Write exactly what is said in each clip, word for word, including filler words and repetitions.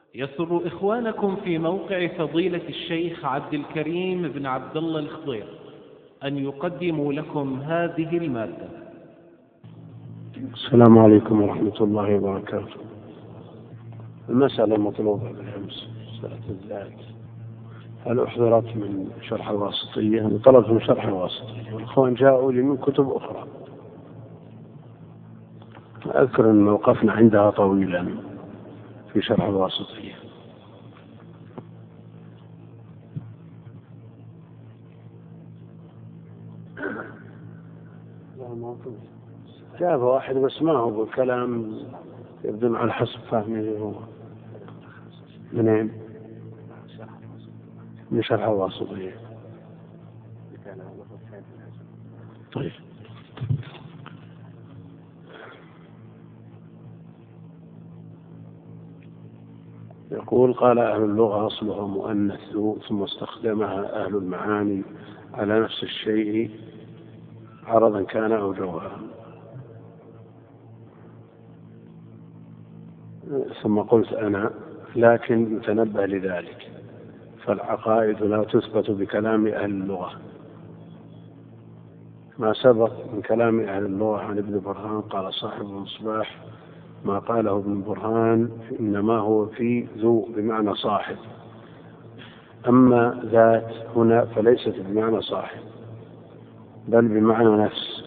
يسر إخوانكم في موقع فضيلة الشيخ عبد الكريم بن عبد الله الخضير أن يقدموا لكم هذه المادة. السلام عليكم ورحمة الله وبركاته. المسألة المطلوبة بالأمس مسألة الذات، هل أحضرت من شرح الواسطية؟ أنا طلبت من شرح الواسطية والأخوان جاءوا لي من كتب أخرى. أذكر أن وقفنا عندها طويلا في شرح الواسطية. جاب واحد بس ما هو بالكلام يبدو على حسب فهمه هو. منين؟ من شرح الواسطية. طيب. يقول: قال أهل اللغة أصلها مؤنث ثم استخدمها أهل المعاني على نفس الشيء عرضا كان أو جوهرا. ثم قلت أنا: لكن نتنبه لذلك، فالعقائد لا تثبت بكلام أهل اللغة. ما سبق من كلام أهل اللغة عن ابن برهان قال صاحب المصباح: ما قاله ابن برهان إنما هو في ذو بمعنى صاحب، أما ذات هنا فليست بمعنى صاحب بل بمعنى نفس.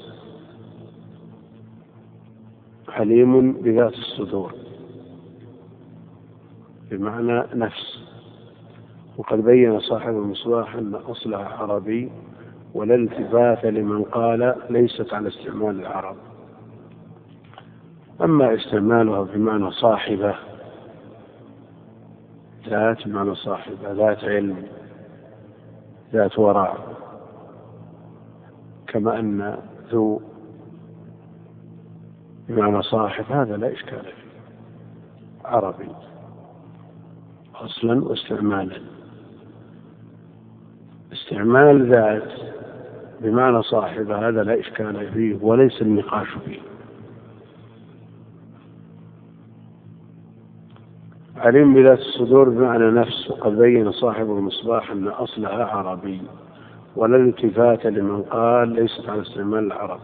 حليم بذات الصدور بمعنى نفس. وقد بين صاحب المصباح أن أصلها عربي ولا التفات لمن قال ليست على استعمال العرب. أما استعمالها بمعنى صاحبة، ذات بمعنى صاحبة، ذات علم، ذات ورع، كما أن ذو بمعنى صاحب، هذا لا إشكال فيه، عربي أصلا واستعمالا. استعمال ذات بمعنى صاحب هذا لا إشكال فيه وليس النقاش فيه. علم بذات الصدور بمعنى نفس. وقد بين صاحب المصباح أن أصلها عربي ولا التفات لمن قال ليست على استعمال العرب.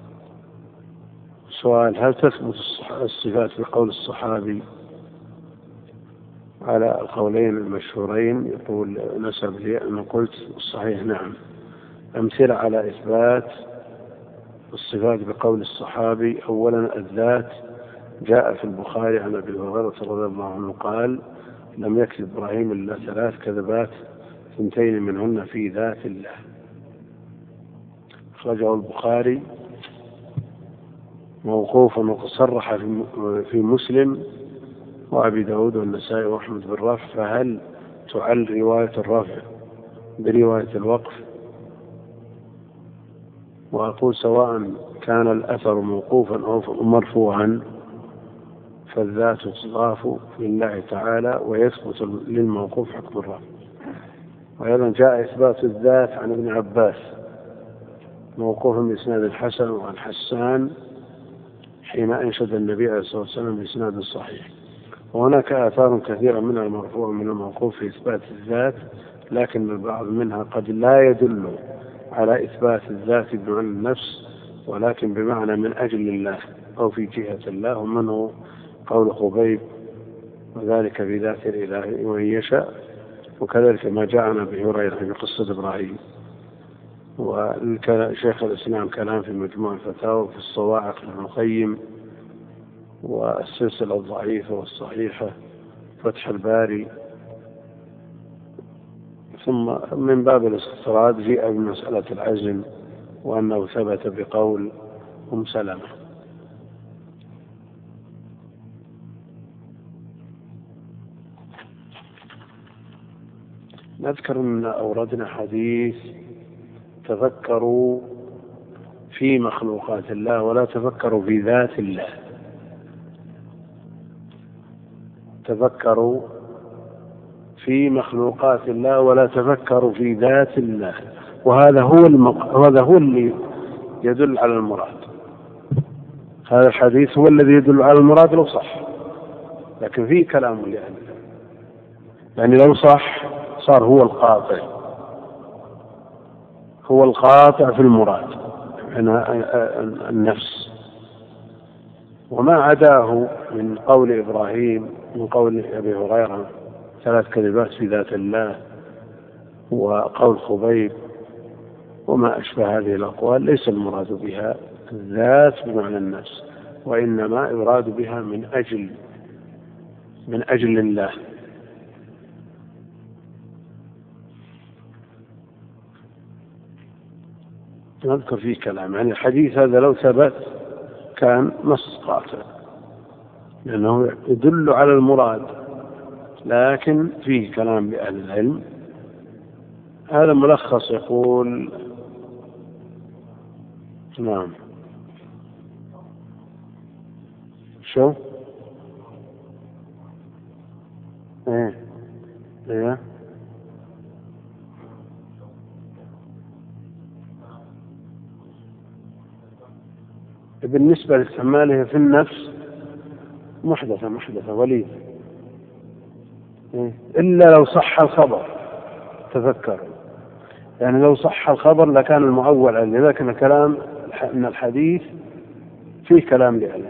سؤال: هل تثبت الصفات بقول الصحابي؟ على القولين المشهورين. يقول نسب لي أن قلت الصحيح نعم. أمثلة على إثبات الصفات بقول الصحابي: أولا الذات، جاء في البخاري عن أبي هريرة رضي الله عنه قال: لم يكذب إبراهيم إلا ثلاث كذبات ثنتين منهن في ذات الله. أخرجه البخاري موقوفا وصرح في مسلم وأبي داود والنسائي وأحمد بالرفع. فهل تعل رواية الرفع برواية الوقف؟ وأقول سواء كان الأثر موقوفا أو مرفوعا فالذات تضاف لله تعالى ويثبت للموقوف حكم الرفع. وأيضا جاء إثبات الذات عن ابن عباس موقوفا بإسناد الحسن وعن حسان حين أنشد النبي عليه الصلاة والسلام بإسناد صحيح. وهناك آثار كثيرة من المرفوع من الموقوف في إثبات الذات، لكن البعض منها قد لا يدل على إثبات الذات بمعنى النفس ولكن بمعنى من أجل الله أو في جهة الله، ومنه قول خبيب: وذلك بذات الإله وإن يشاء. وكذلك ما جاء عن أبي هريرة في قصة إبراهيم. وشيخ الإسلام كلام في مجموع الفتاوى في الصواعق لابن القيم والسلسلة الضعيفة والصحيحة فتح الباري. ثم من باب الاستطراد جاء بمسألة العزم وأنه ثبت بقول أم سلمة. نذكر أن أوردنا حديث: تفكروا في مخلوقات الله ولا تفكروا في ذات الله. تفكروا في مخلوقات الله ولا تفكروا في ذات الله. وهذا هو المق... هذا هو اللي يدل على المراد. هذا الحديث هو الذي يدل على المراد لو صح، لكن فيه كلام لأهل يعني لو صح صار هو القاطع، هو القاطع في المراد النفس. وما عداه من قول إبراهيم، من قول أبي هريرة ثلاث كذبات في ذات الله، وقول خبيب وما أشبه هذه الأقوال، ليس المراد بها الذات بمعنى النفس، وإنما يراد بها من أجل من أجل الله. نذكر فيه كلام يعني الحديث هذا لو ثبت كان نص قاطع، لأنه يدل على المراد، لكن فيه كلام لأهل العلم. هذا ملخص يقول نعم شو ايه ايه بالنسبة لاستعماله في النفس محدثة محدثة وليد إيه؟ إلا لو صح الخبر. تذكر يعني لو صح الخبر لكان المعول عليه، لكن الكلام ان الحديث فيه كلام لأهله.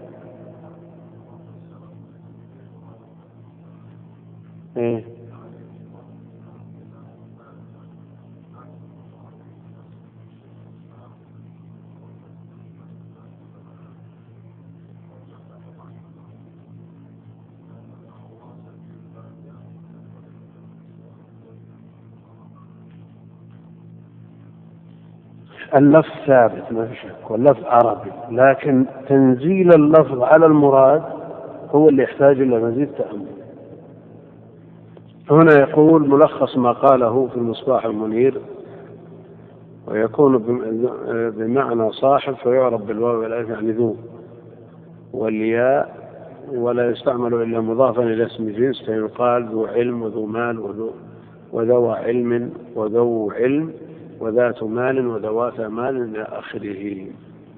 إيه؟ اللفظ ثابت ما في شك، واللفظ عربي، لكن تنزيل اللفظ على المراد هو اللي يحتاج إلى مزيد تأمل. هنا يقول ملخص ما قاله في المصباح المنير: ويكون بمعنى صاحب فيعرف بالواو والالف يعني ذو والياء، ولا يستعمل إلا مضافا إلى اسم جنس، فيقال ذو علم وذو مال وذو وذو علم وذو علم وذات مال وذوات مال إلى آخره.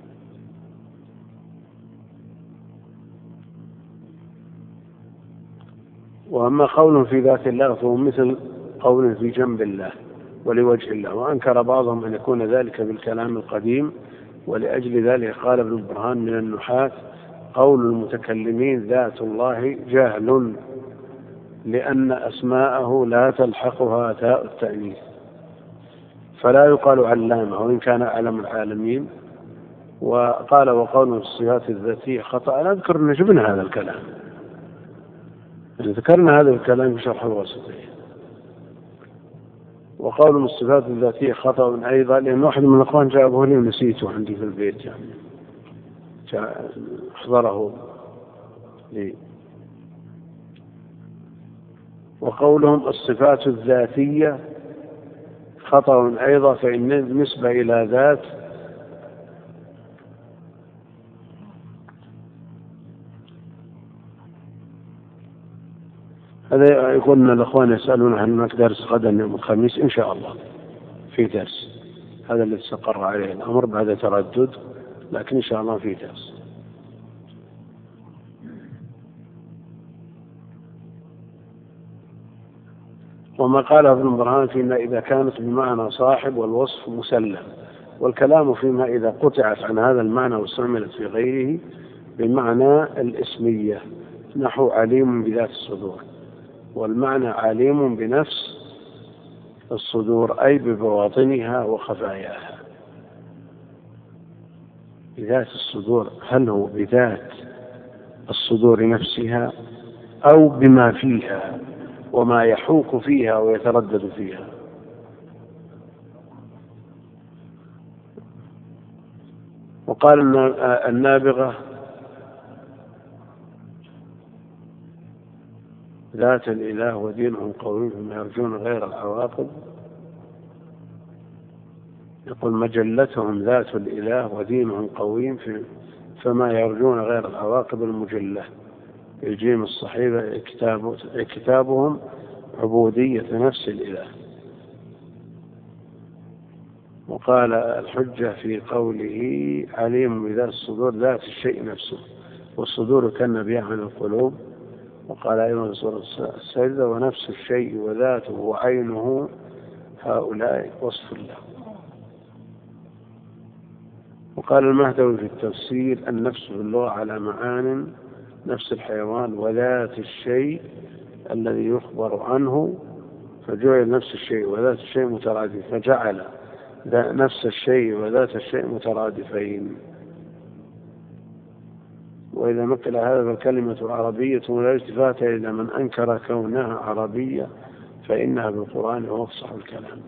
وأما قول في ذات الله فهو مثل قول في جنب الله ولوجه الله، وأنكر بعضهم أن يكون ذلك بالكلام القديم، ولأجل ذلك قال ابن البرهان من النحاة: قول المتكلمين ذات الله جهل، لأن أسماءه لا تلحقها تاء التأنيث، فلا يقال علامة وإن كان أعلم العالمين. وقال: وقول الصفات الذاتية خطأ. أنا أذكر أن جبنا هذا الكلام، ذكرنا هذا الكلام في شرح الواسطية. وقول الصفات الذاتية خطأ أيضا، لأن واحد من الأخوان جابه لي ونسيته عندي في البيت، يعني احضره لي. وقولهم الصفات الذاتية خطأ أيضا، فإن النسبة إلى ذات هذا. يقولنا الأخوان يسألون عن هناك درس غدا يوم الخميس إن شاء الله، في درس، هذا اللي استقر عليه الأمر بعد تردد، لكن إن شاء الله في درس. وما قاله ابن برهان فيما إذا كانت بمعنى صاحب والوصف مسلم، والكلام فيما إذا قطعت عن هذا المعنى واستعملت في غيره بمعنى الاسمية، نحو عليم بذات الصدور، والمعنى عليم بنفس الصدور أي ببواطنها وخفاياها. بذات الصدور هل هو بذات الصدور نفسها أو بما فيها وما يحوك فيها ويتردد فيها؟ وقال النابغة: ذات الإله ودينهم قوي فيما يرجون غير العواقب. يقول: مجلتهم ذات الإله ودينهم قوي فما يرجون غير العواقب المجلة. الجيم الصحيفة كتاب كتابهم عبودية نفس الإله. وقال الحجة في قوله: عليم بذات الصدور ذات الشيء نفسه، والصدور كالنبيع عن القلوب، وقال أيضا في سورة السجدة ونفس الشيء وذاته وعينه هؤلاء وصف الله. وقال المهدوي في التفسير النفس في اللغة على معان نفس الحيوان وذات الشيء الذي يخبر عنه، فجعل نفس الشيء وذات الشيء مترادف، فجعل نفس الشيء وذات الشيء مترادفين. وإذا مثل هذا فالكلمة عربية ولا التفات إلى من أنكر كونها عربية فإنها بالقرآن هو أفصح الكلام.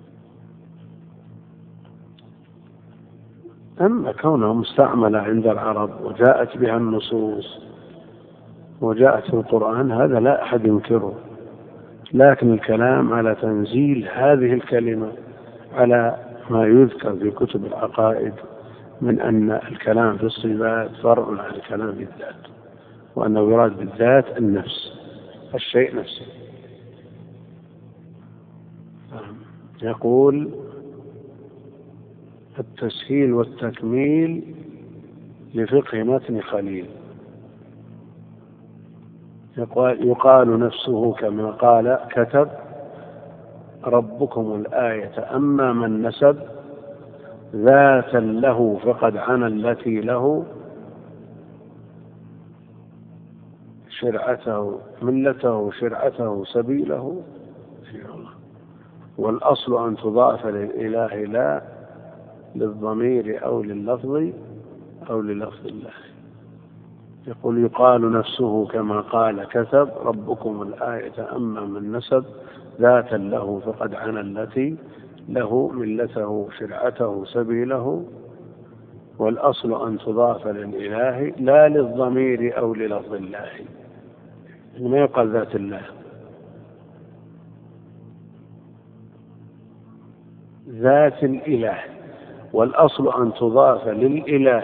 أما كونها مستعملة عند العرب وجاءت بها النصوص وجاءت في القرآن هذا لا أحد ينكره، لكن الكلام على تنزيل هذه الكلمة على ما يذكر في كتب العقائد من أن الكلام في الصفات فرع عن الكلام في الذات، وأنه يراد بالذات النفس الشيء نفسه. يقول التسهيل والتكميل لفقه متن خليل، يقال نفسه كما قال كتب ربكم الآية أما من نسب ذاتا له فقد عنا التي له شرعته ملته شرعته سبيله، والأصل أن تضاف للإله لا للضمير أو لللفظ أو للفظ الله. يقول يقال نفسه كما قال كتب ربكم الآية أما من نسب ذاتا له فقد عنا التي له ملته شرعته سبيله، والأصل أن تضاف للإله لا للضمير أو للفظ الله. ما يقال ذات الله، ذات الإله، والأصل أن تضاف للإله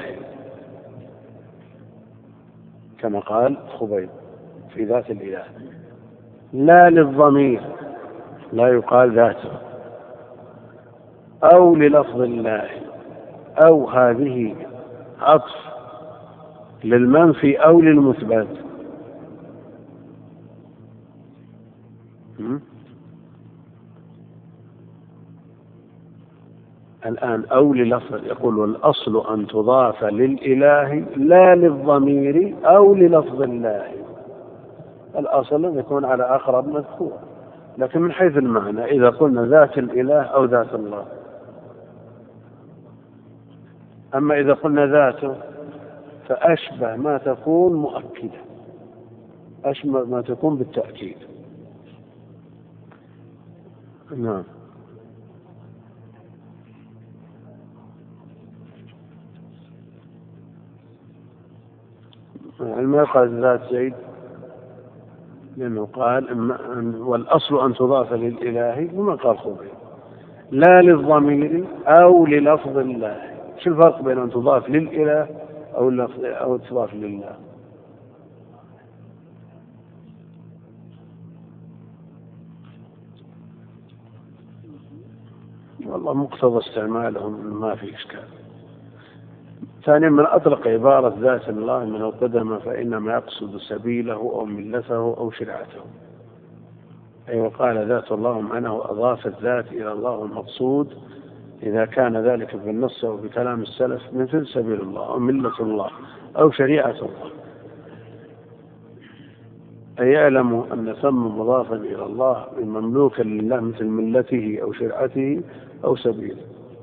كما قال خبيب في ذات الإله، لا للضمير لا يقال ذاته أو للفظ الله، أو هذه عطف للمنفي أو للمثبت. الآن أو للفظ، يقول والأصل أن تضاف للإله لا للضمير أو للفظ الله. الأصل أن يكون على أقرب مذكور، لكن من حيث المعنى إذا قلنا ذات الإله أو ذات الله. أما إذا قلنا ذاته فأشبه ما تكون مؤكدة، أشبه ما تكون بالتأكيد. نعم. ما قال ذات زيد لأنه قال والأصل أن تضاف للإله، وما قال خبير لا للضمير أو للفظ الله. شو الفرق بين أن تضاف للإله أو أو تضاف لله؟ والله مقتضى استعمالهم ما في إشكال. ثانيا من أطلق عبارة ذات الله من القدم فإنما يقصد سبيله أو ملته أو شرعته، أي أيوة وقال ذات الله معناه أضاف الذات إلى الله المقصود إذا كان ذلك في النص أو بكلام السلف مثل سبيل الله أو ملة الله أو شريعة الله، أي يعلم أن ثم مضافا إلى الله مملوكا لله مثل ملته أو شرعته أو سبيله.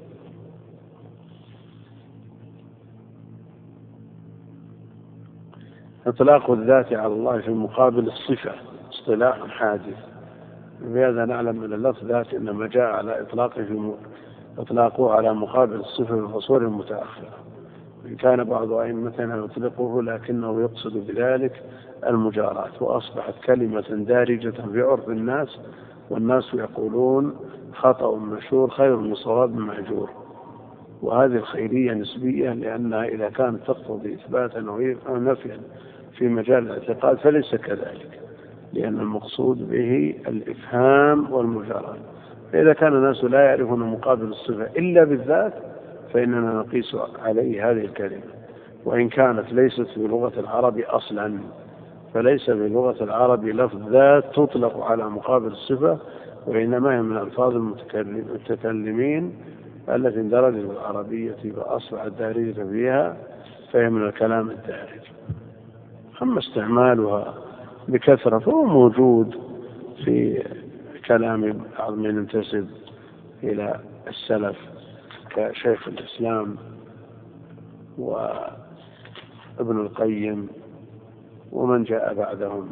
إطلاق الذات على الله في مقابل الصفة اصطلاح حادث، بهذا نعلم أن اللفظ ذات إنما جاء على إطلاقه في إطلاقه على مقابل الصفة في الفصول المتأخرة، إن كان بعض أئمتنا يطلقه لكنه يقصد بذلك المجاراة، وأصبحت كلمة دارجة في عرف الناس، والناس يقولون خطأ مشهور خير من صواب مهجور، وهذه الخيرية نسبية لأنها إذا كانت تقتضي إثباتا أو نفيا في مجال الاعتقاد فليس كذلك، لأن المقصود به الإفهام والمجاراة. فإذا كان الناس لا يعرفون مقابل الصفة إلا بالذات فإننا نقيس عليه هذه الكلمة، وإن كانت ليست في لغة العرب أصلا، فليس بلغة العرب لفظ ذات تطلق على مقابل الصفة، وإنما هي من ألفاظ المتكلمين التي اندرجت العربية وأصبحت دارجة فيها، فهي من الكلام الدارج. أما استعمالها بكثرة فهو موجود في كلام بعض من ينتسب إلى السلف كشيخ الإسلام وابن القيم ومن جاء بعدهم.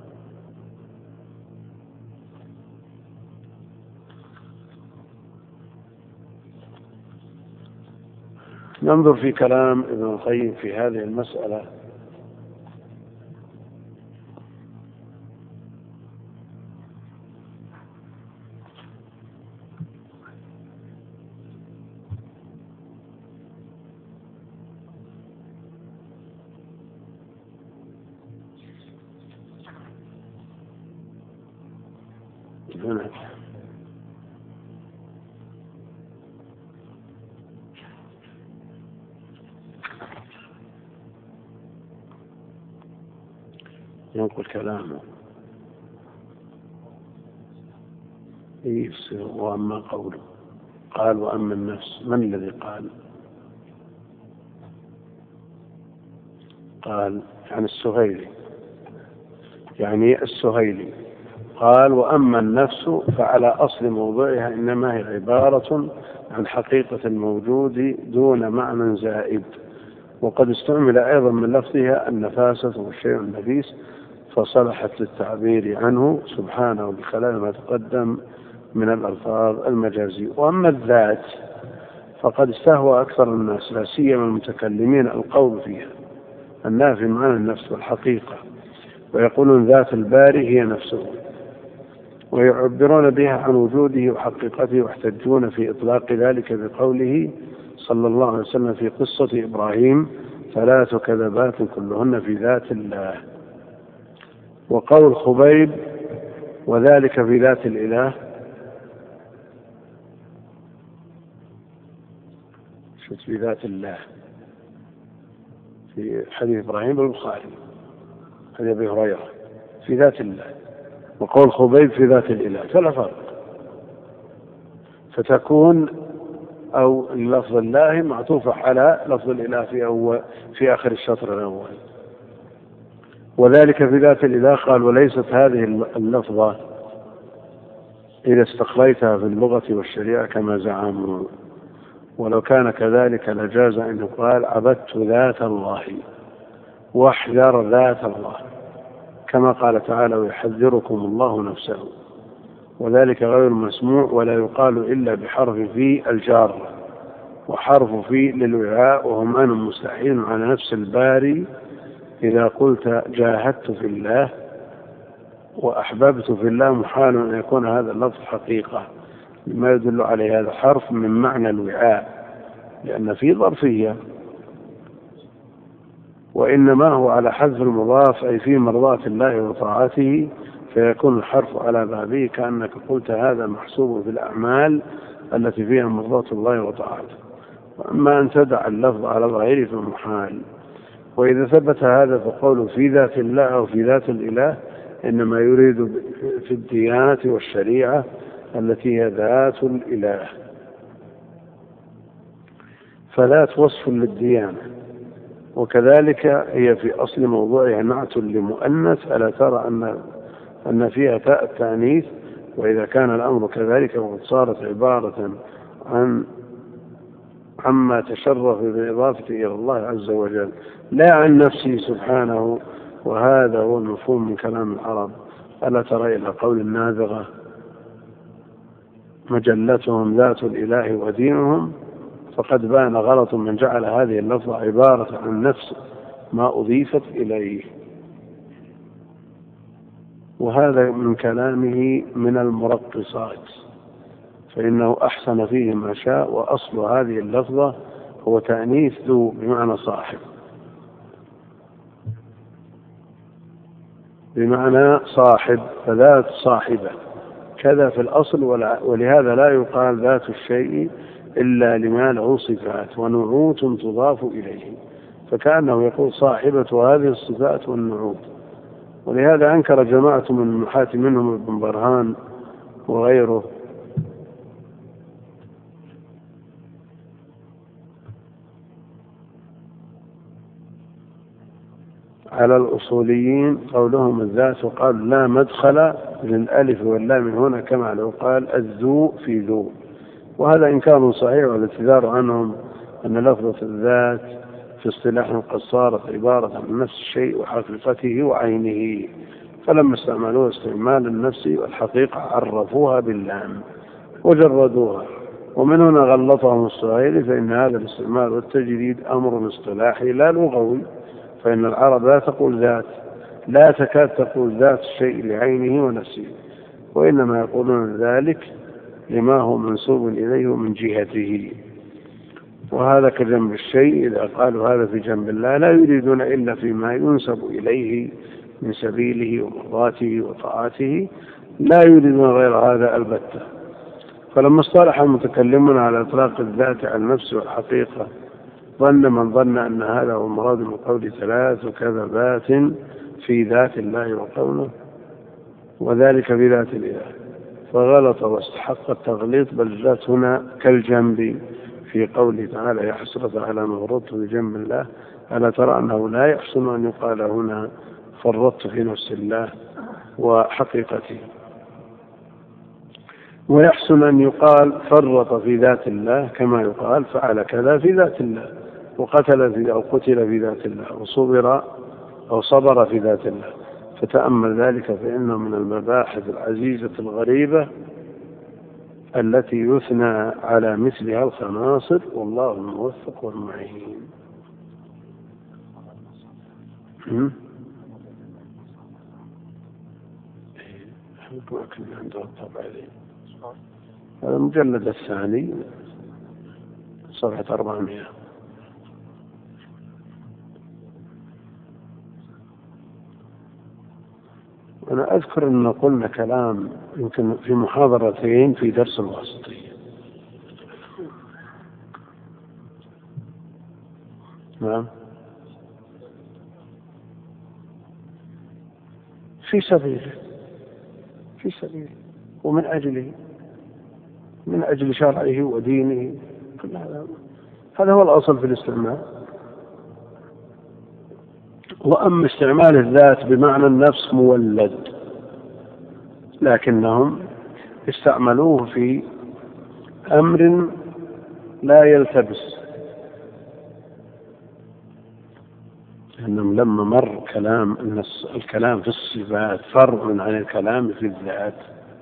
ننظر في كلام ابن القيم في هذه المسألة. هنا ينقل كلامه يفسر. وأما قوله قال وأما النفس، من الذي قال؟ قال عن السهيلي، يعني السهيلي قال وأما النفس فعلى أصل موضوعها إنما هي عبارة عن حقيقة الموجود دون معنى زائد، وقد استعمل أيضا من لفظها النفاسة والشيء النفيس، فصلحت للتعبير عنه سبحانه بخلال ما تقدم من الألفاظ المجازية. وأما الذات فقد استهوى أكثر الناس لا سيما المتكلمين القول فيها النافي معنى النفس والحقيقة، ويقولون ذات الباري هي نفسه، ويعبرون بها عن وجوده وحقيقته، واحتجون في إطلاق ذلك بقوله صلى الله عليه وسلم في قصة إبراهيم ثلاث كذبات كلهن في ذات الله. وقول خبيب وذلك في ذات الإله شوف في ذات الله في حديث إبراهيم بالبخاري حديث أبي هريرة في ذات الله، وقول خبيب في ذات الإله، فلا فرق. فتكون أو لفظ الله معطوفة على لفظ الإله في أول في آخر الشطر الأول. وذلك في ذات الإله قال وليست هذه اللفظة إذا استقريتها في اللغة والشريعة كما زعموا، ولو كان كذلك لجاز أن يقال عبدت ذات الله واحذر ذات الله، كما قال تعالى ويحذركم الله نفسه، وذلك غير مسموع ولا يقال إلا بحرف في الجار، وحرف في للوعاء، وهم أن مستحيل على نفس الباري إذا قلت جاهدت في الله وأحببت في الله محال أن يكون هذا اللفظ حقيقة، لما يدل عليه هذا الحرف من معنى الوعاء لأن في ظرفية، وإنما هو على حذف المضاف أي في مرضاة الله وطاعته، فيكون الحرف على بابه كأنك قلت هذا محسوب في الأعمال التي فيها مرضاة الله وطاعته. وأما أن تدع اللفظ على ظاهره فمحال. وإذا ثبت هذا فقوله في ذات الله أو في ذات الإله إنما يريد في الديانة والشريعة التي هي ذات الإله، فذات وصف للديانة، وكذلك هي في أصل موضوعها نعت لمؤنث، ألا ترى أن أن فيها تاء التأنيث؟ وإذا كان الأمر كذلك وقد صارت عبارة عن عما تشرف بالإضافة إلى الله عز وجل لا عن نفسه سبحانه، وهذا هو المفهوم من كلام العرب. ألا ترى إلى قول النابغة مجلتهم ذات الإله ودينهم، فقد بان غلط من جعل هذه اللفظة عبارة عن نفس ما أضيفت إليه. وهذا من كلامه من المرقصات، فإنه أحسن فيه ما شاء، وأصل هذه اللفظة هو تأنيث ذو بمعنى صاحب، بمعنى صاحب، فذات صاحبة كذا في الأصل، ولهذا لا يقال ذات الشيء إلا لما له صفات ونعوت تضاف إليه، فكأنه يقول صاحبة هذه الصفات والنعوت، ولهذا أنكر جماعة من النحاة منهم ابن برهان وغيره على الأصوليين قولهم الذات، وقال لا مدخل للألف واللام هنا كما لو قال الذو في ذو، وهذا إنكار صحيح والاعتذار عنهم أن لفظة الذات في اصطلاح قد صارت عبارة عن نفس الشيء وحقيقته وعينه، فلما استعملوها استعمال النفس والحقيقة عرفوها باللام وجردوها، ومن هنا غلطهم السائل، فإن هذا الاستعمال والتجريد أمر اصطلاحي لا لغوي، فإن العرب لا تقول ذات، لا تكاد تقول ذات الشيء لعينه ونفسه، وإنما يقولون ذلك لما هو منسوب إليه من جهته. وهذا كجنب الشيء، إذا قالوا هذا في جنب الله لا يريدون إلا فيما ينسب إليه من سبيله ومرضاته وطاعته، لا يريدون غير هذا البتة. فلما اصطلح المتكلمون على إطلاق الذات على النفس والحقيقة، ظن من ظن أن هذا هو المراد من قول ثلاث كذبات في ذات الله وقوله، وذلك في ذات الإله، فغلط واستحق التغليط، بل الذات هنا كالجنب في قوله تعالى يا حسرة على ما فرطت في جنب الله، ألا ترى أنه لا يحسن أن يقال هنا فرطت في نفس الله وحقيقته، ويحسن أن يقال فرط في ذات الله كما يقال فعل كذا في ذات الله، وقتل في أو قتل في ذات الله، وصبر أو صبر في ذات الله. فتأمل ذلك، فإنه من المباحث العزيزة الغريبة التي يثنى على مثلها الخناصر، والله الموفق والمعين. هذا المجلد الثاني صفحة أربعمائة. أنا أذكر أن قلنا كلام يمكن في محاضرتين في درس الواسطية. نعم، في سبيله في سبيله ومن أجله، من أجل شرعه ودينه، كل هذا هذا هو الأصل في الاستعمال. وأما استعمال الذات بمعنى النفس مولد، لكنهم استعملوه في أمر لا يلتبس، لأنهم لما مر كلام النص الكلام في الصفات فرع عن الكلام في الذات،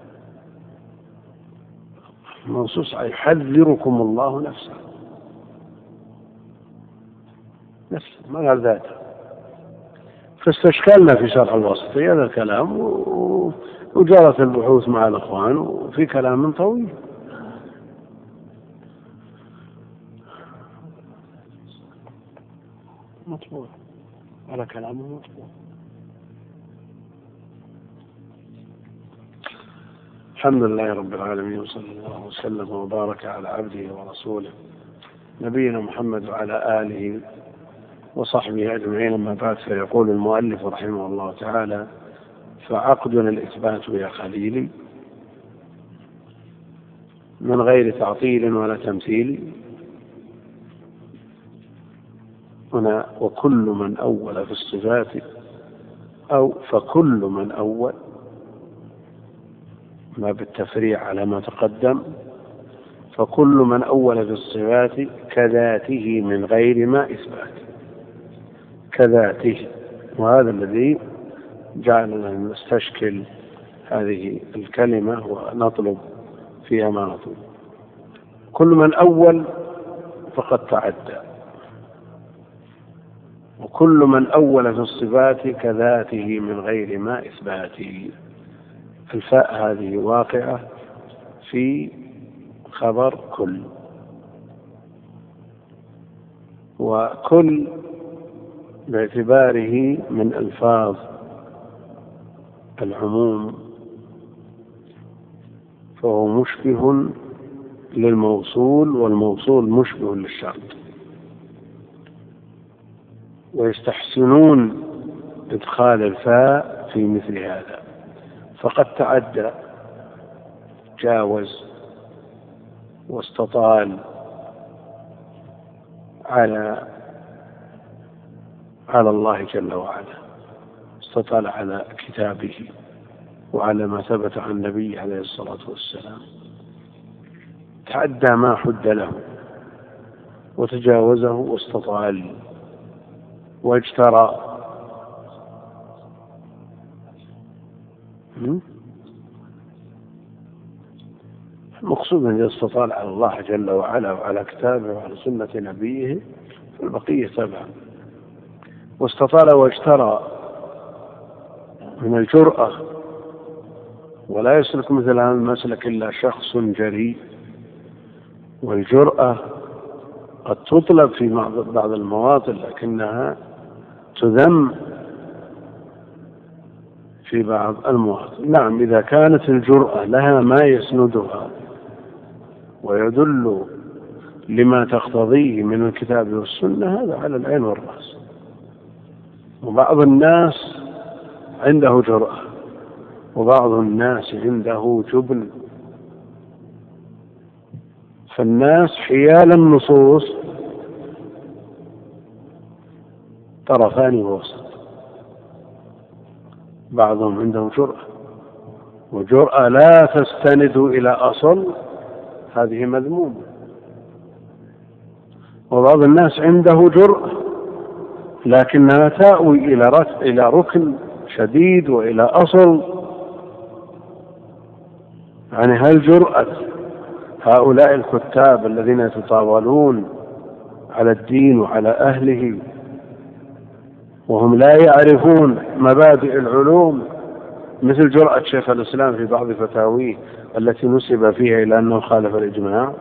منصوص يحذركم الله نفسه نفسه ما قال ذاته، فاستشكلنا في شرح الواسطي هذا الكلام وجرت البحوث مع الأخوان وفي كلام طويل. مطبوع على كلامه مطبوع. الحمد لله رب العالمين، وصلى الله وسلم وبارك على عبده ورسوله نبينا محمد وعلى آله وصحبه أجمعين. أما بعد، فيقول المؤلف رحمه الله تعالى: فعقدنا الإثبات يا خليلي من غير تعطيل ولا تمثيل. هنا وكل من أول في الصفات، أو فكل من أول ما بالتفريع على ما تقدم، فكل من أول في الصفات كذاته من غير ما إثبات، كذاته. وهذا الذي جعلنا نستشكل هذه الكلمة ونطلب فيها ما نطلب. كل من أول فقد تعدى، وكل من أول في الصفات كذاته من غير ما إثباته. الفاء هذه واقعة في خبر كل، وكل باعتباره من ألفاظ العموم فهو مشبه للموصول، والموصول مشبه للشرط، ويستحسنون إدخال الفاء في مثل هذا، فقد تعدى جاوز واستطال على على الله جل وعلا، استطال على كتابه وعلى ما ثبت عن النبي عليه الصلاة والسلام، تعدى ما حد له وتجاوزه واستطال واجترى. المقصود أن يستطال على الله جل وعلا وعلى كتابه وعلى سنة نبيه، فالبقية تبعا. واستطال واجترى من الجرأة، ولا يسلك مثل هذا المسلك إلا شخص جريء. والجرأة قد تطلب في بعض المواطن لكنها تذم في بعض المواطن. نعم، إذا كانت الجرأة لها ما يسندها ويدل لما تقتضيه من الكتاب والسنة، هذا على العين والرأس. وبعض الناس عنده جرأة وبعض الناس عنده جبن، فالناس حيال النصوص طرفان ووسط، بعضهم عندهم جرأة وجرأة لا تستند إلى أصل، هذه مذمومة. وبعض الناس عنده جرأة لكنها تأوي إلى إلى ركن شديد وإلى أصل. يعني هل جرأة هؤلاء الكتاب الذين يتطاولون على الدين وعلى أهله وهم لا يعرفون مبادئ العلوم، مثل جرأة شيخ الإسلام في بعض فتاويه التي نسب فيها إلى أنه خالف الإجماع؟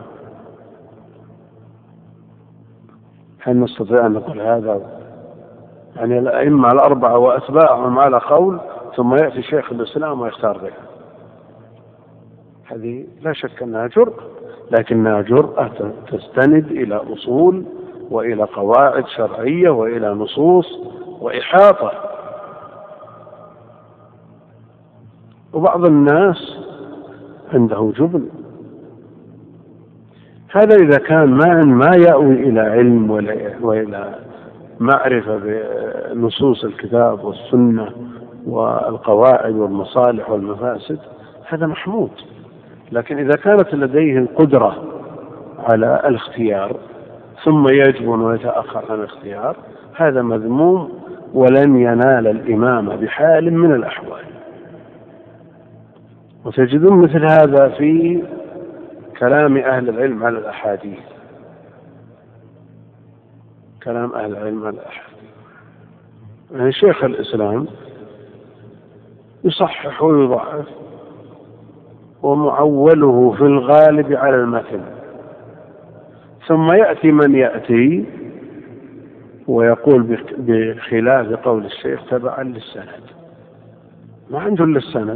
هل نستطيع أن نقول هذا؟ يعني الأئمة الأربعة وأتباعهم على قول، ثم يأتي شيخ الإسلام ويختار غيره. هذه لا شك أنها جرأة، لكنها جرأة تستند إلى أصول وإلى قواعد شرعية وإلى نصوص وإحاطة. وبعض الناس عنده جبن، هذا إذا كان ما ما يأوي إلى علم وإلى معرفة بنصوص الكتاب والسنة والقواعد والمصالح والمفاسد، هذا محمود. لكن إذا كانت لديه القدرة على الاختيار ثم يجبن ويتأخر عن الاختيار، هذا مذموم ولن ينال الإمام بحال من الأحوال. وتجدون مثل هذا في كلام أهل العلم على الأحاديث، كلام أهل العلم على الأحاديث. يعني شيخ الإسلام يصحح ويضعف، ومعوله في الغالب على المتن، ثم يأتي من يأتي ويقول بخلاف قول الشيخ تبعا للسند، ما عنده إلا السند،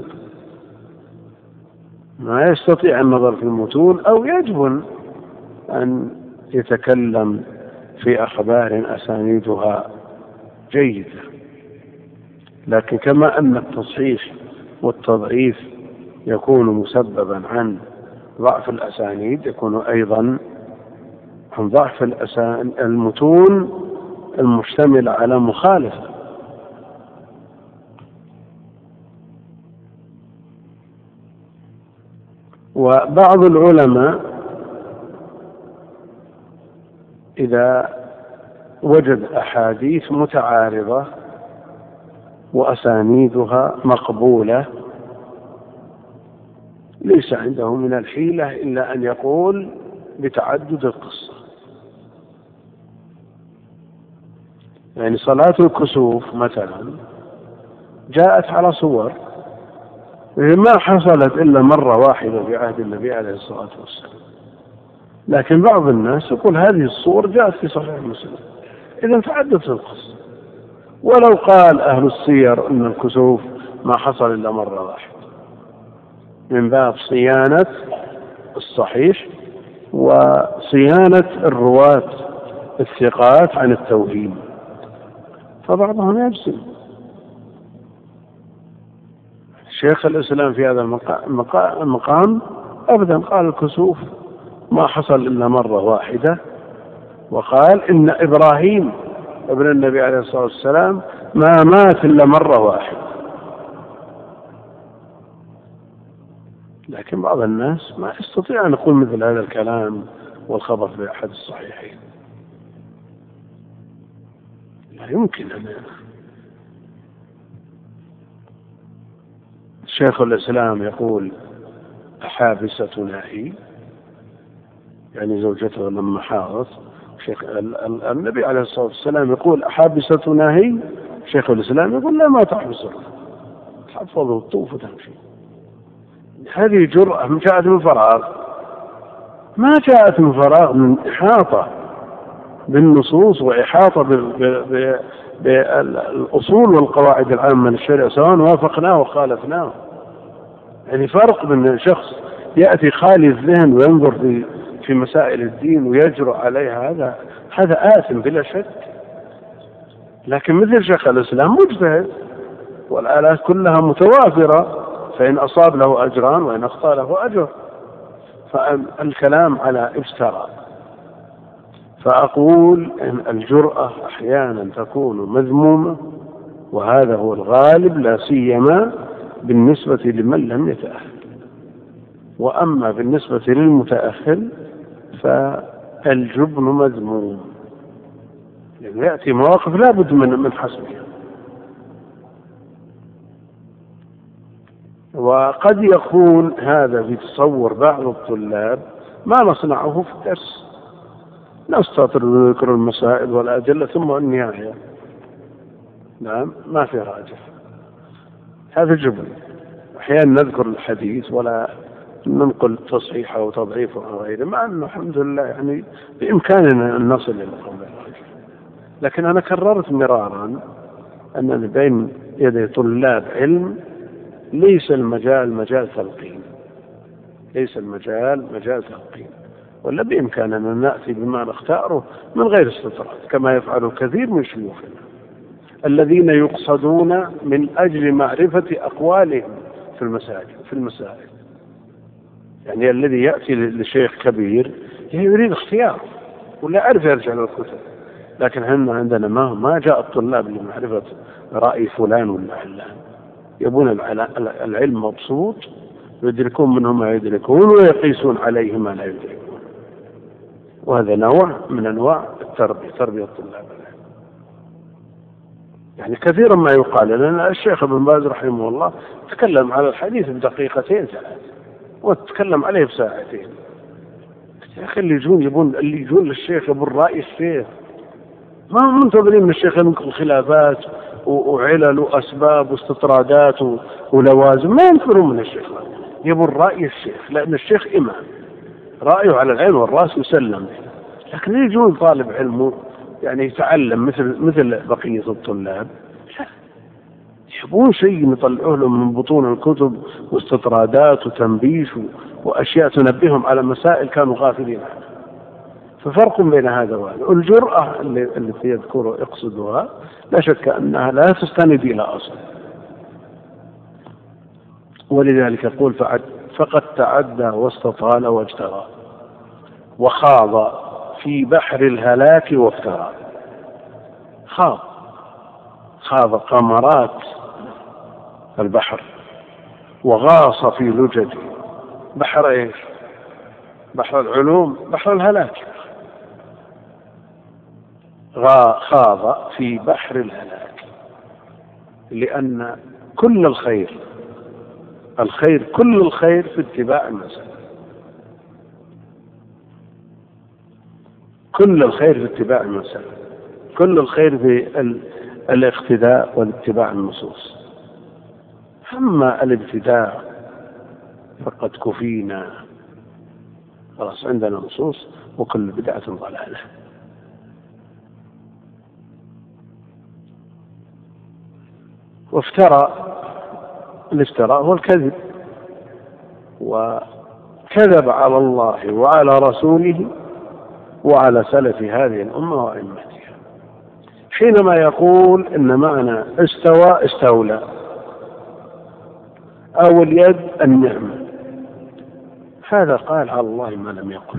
ما يستطيع النظر في المتون، أو يجبن أن يتكلم في أخبار أسانيدها جيدة. لكن كما أن التصحيح والتضعيف يكون مسببا عن ضعف الأسانيد، يكون أيضا عن ضعف المتون المشتملة على مخالفة. وبعض العلماء إذا وجد أحاديث متعارضة وأسانيدها مقبولة، ليس عنده من الحيلة إلا أن يقول بتعدد القصة. يعني صلاة الكسوف مثلا جاءت على صور ما حصلت إلا مرة واحدة في عهد النبي عليه الصلاة والسلام، لكن بعض الناس يقول هذه الصور جاءت في صحيح مسلم، إذن تعددت القصة. ولو قال أهل السير أن الكسوف ما حصل إلا مرة واحدة، من باب صيانة الصحيح وصيانة الرواة الثقات عن التوهيم، فبعضهم يجزم. شيخ الإسلام في هذا المقام أبدا قال الكسوف ما حصل إلا مرة واحدة، وقال إن إبراهيم ابن النبي عليه الصلاة والسلام ما مات إلا مرة واحدة. لكن بعض الناس ما يستطيع أن يقول مثل هذا الكلام والخبر في أحد الصحيحين، لا يمكن أن شيخ الإسلام يقول أحابستنا هي، يعني زوجته لما حاضت شيخ النبي عليه الصلاة والسلام يقول أحابستنا هي، شيخ الإسلام يقول لا ما تحبسه، تحفظه الطوف وتمشي. هذه جرأة من جاءت من فراغ، ما جاءت من فراغ، من إحاطة بالنصوص وإحاطة بالأصول والقواعد العامة للشريعة سواء وافقناه وخالفناه. يعني فرق بين شخص يأتي خالي الذهن وينظر في في مسائل الدين ويجرؤ عليها، هذا هذا آثم بلا شك. لكن مثل شيخ الإسلام مجتهد والآلات كلها متوافرة، فإن أصاب له أجران وإن أخطأ له أجر. فالكلام على افتراء. فأقول إن الجرأة أحيانا تكون مذمومة، وهذا هو الغالب لا سيما بالنسبة لمن لم يتأهل. وأما بالنسبة للمتأهل فالجبن مذموم، يعني يأتي مواقف لا بد من من حسمها. وقد يكون هذا في تصور بعض الطلاب ما نصنعه في الدرس، نستطر ذكر المسائل والأدلة ثم النهاية نعم ما في راجح، هذا جبن. أحيانا نذكر الحديث ولا ننقل تصحيحه وتضعيفه وغيره، مع أنه الحمد لله يعني بإمكاننا أن نصل إلى قول الراجح. لكن أنا كررت مرارا أنني بين يدي طلاب علم ليس المجال مجال تلقين، ليس المجال مجال تلقين، ولا بإمكاننا أن نأتي بما نختاره من غير استطراد كما يفعل كثير من شيوخنا الذين يقصدون من أجل معرفة أقوالهم في المساجد في المسائل. يعني الذي يأتي لشيخ كبير يريد اختيار ولا يعرف يرجع للكتب، لكن هم عندنا ما ما جاء الطلاب لمعرفة رأي فلان ولا علان، يبون العلم مبسوط يدركون منه ما يدركون ويقيسون عليه ما لا يدركون. وهذا نوع من أنواع التربية، تربية الطلاب. يعني كثيرا ما يقال لنا الشيخ ابن باز رحمه الله تكلم على الحديث بدقيقتين ثلاث وتكلم عليه بساعتين. يا أخي اللي يجون يبون اللي يجون للشيخ يبون رأي الشيخ، ما هم منتظرين من الشيخ ينقل خلافات وعلل وأسباب واستطرادات ولوازم، ما ينكرون من الشيخ، يبون رأي الشيخ، لأن الشيخ إمام رأيه على العين والرأس يسلم. لكن يجون طالب علم يعني يتعلم مثل مثل بقية الطلاب، لا يبون شيء يطلعوه له من بطون الكتب واستطرادات وتنبيش وأشياء تنبههم على مسائل كانوا غافلين عنها. ففرق بين هذا وهذا. الجرأة التي يذكره يقصدها لا شك أنها لا تستند إلى أصل، ولذلك يقول فقد تعدى واستطال واجترى وخاض في بحر الهلاك وافترى. خاض خاض قمرات البحر وغاص في لجده. بحر ايش؟ بحر العلوم، بحر الهلاك. خاض في بحر الهلاك، لأن كل الخير الخير كل الخير في اتباع المسألة، كل الخير في اتباع المسألة، كل الخير في الاقتداء والاتباع النصوص. أما الابتداع فقد كفينا، خلاص عندنا نصوص وكل بدعة ضلالة. وافترى، الافتراء هو الكذب، وكذب على الله وعلى رسوله وعلى سلف هذه الأمة وأئمتها. حينما يقول إن معنى استوى استولى، أو اليد النعمة. هذا قال على الله ما لم يقل،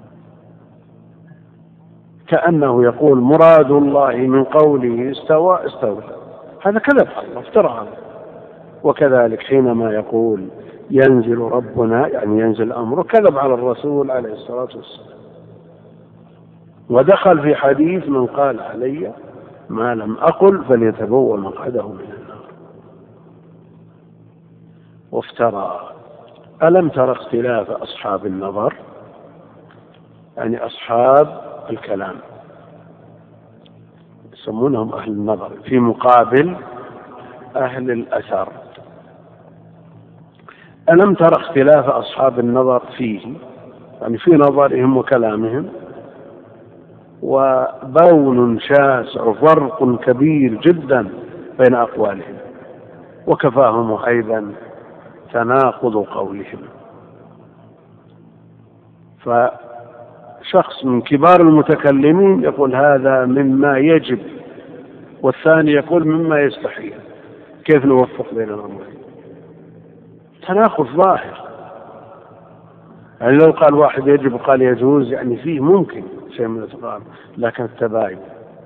كأنه يقول مراد الله من قوله استوى استوى، هذا كذب على الله، افترى على الله. وكذلك حينما يقول ينزل ربنا يعني ينزل أمره، كذب على الرسول عليه الصلاة والسلام، ودخل في حديث من قال علي ما لم أقل فليتبوأ مقعده من النار، وافترى. ألم تر اختلاف أصحاب النظر، يعني أصحاب الكلام يسمونهم أهل النظر، في مقابل أهل الأثر. ألم تر اختلاف أصحاب النظر فيه، يعني في نظرهم وكلامهم، وبون شاسع وفرق كبير جدا بين أقوالهم، وكفاهم أيضا تناقض قولهم. فشخص من كبار المتكلمين يقول هذا مما يجب، والثاني يقول مما يستحيل. كيف نوفق بين الأمرين؟ تناقض ظاهر. يعني لو قال واحد يجب وقال يجوز، يعني فيه ممكن شيء من التقارب، لكن التباين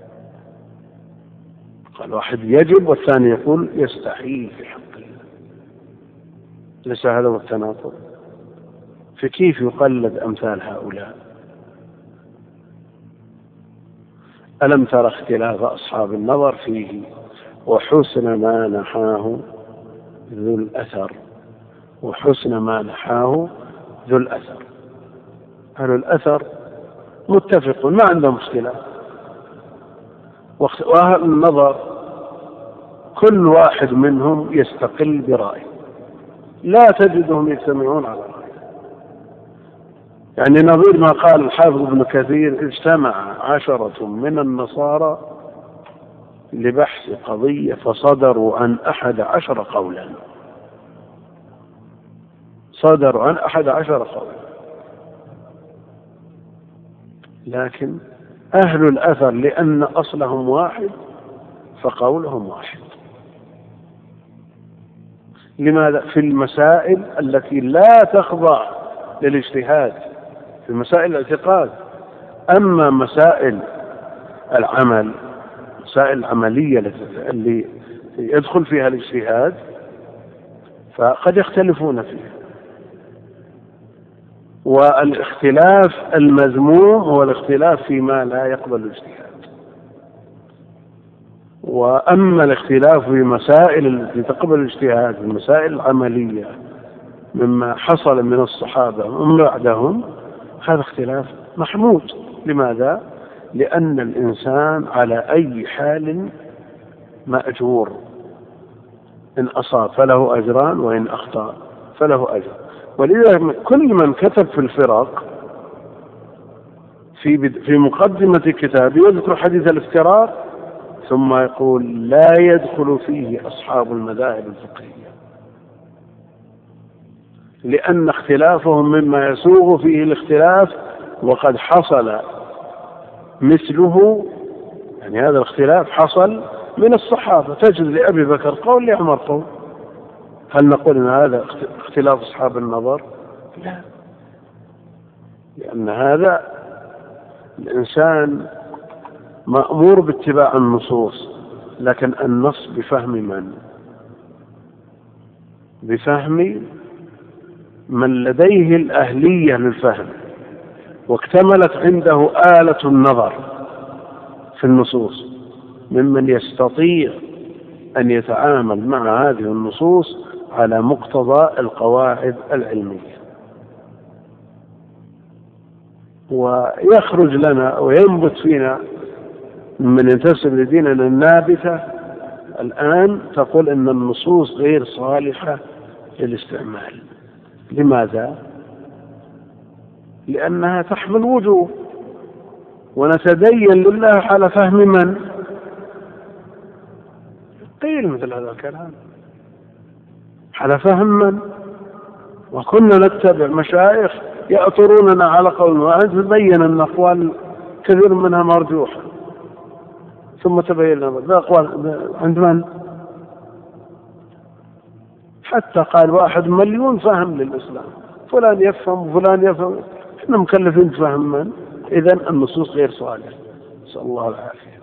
قال واحد يجب والثاني يقول يستحيل في حق الله، ليس هذا هو التناقض؟ فكيف يقلد أمثال هؤلاء؟ ألم تر اختلاف أصحاب النظر فيه وحسن ما نحاه ذو الأثر، وحسن ما نحاه ذو الأثر. أهل الأثر متفقون ما عندهم مشكلة، وأهل النظر كل واحد منهم يستقل برأيه، لا تجدهم يجتمعون على رأيه. يعني نظير ما قال الحافظ ابن كثير اجتمع عشرة من النصارى لبحث قضية فصدروا عن أحد عشر قولا، صدروا عن أحد عشر قولا. لكن أهل الأثر لأن أصلهم واحد فقولهم واحد. لماذا؟ في المسائل التي لا تخضع للاجتهاد، في مسائل الاعتقاد. أما مسائل العمل، مسائل العملية اللي يدخل فيها الاجتهاد فقد يختلفون فيها. والاختلاف المذموم هو الاختلاف فيما لا يقبل الاجتهاد. وأما الاختلاف في مسائل التي تقبل الاجتهاد، في المسائل العملية مما حصل من الصحابة ومن بعدهم، هذا اختلاف محمود. لماذا؟ لأن الإنسان على أي حال مأجور، إن أصاب فله أجران وإن أخطأ فله أجر. ولذلك كل من كتب في الفرق في في مقدمة كتابه يذكر حديث الافتراق، ثم يقول لا يدخل فيه أصحاب المذاهب الفقهية، لأن اختلافهم مما يسوغ فيه الاختلاف، وقد حصل مثله. يعني هذا الاختلاف حصل من الصحابة، تجد لأبي بكر قول لعمر قول. هل نقول أن هذا اختلاف أصحاب النظر؟ لا، لأن هذا الإنسان مأمور باتباع النصوص، لكن النص بفهم من؟ بفهم من لديه الأهلية للفهم واكتملت عنده آلة النظر في النصوص، ممن يستطيع أن يتعامل مع هذه النصوص على مقتضى القواعد العلمية. ويخرج لنا وينبت فينا من ينتسب لديننا النابتة الآن تقول أن النصوص غير صالحة للاستعمال. لماذا؟ لأنها تحمل وجوه، ونتدين لله على فهم من؟ قيل مثل هذا الكلام على فهم من؟ وكنا نتبع مشايخ يأطروننا على قول واحد، تبين أن أقوال كثير منها مرجوحة، ثم تبين لنا بأقوال عند من؟ حتى قال واحد مليون فهم للإسلام، فلان يفهم وفلان يفهم، احنا مكلفين تفهم من؟ إذن النصوص غير صالحة، نسأل الله العافية.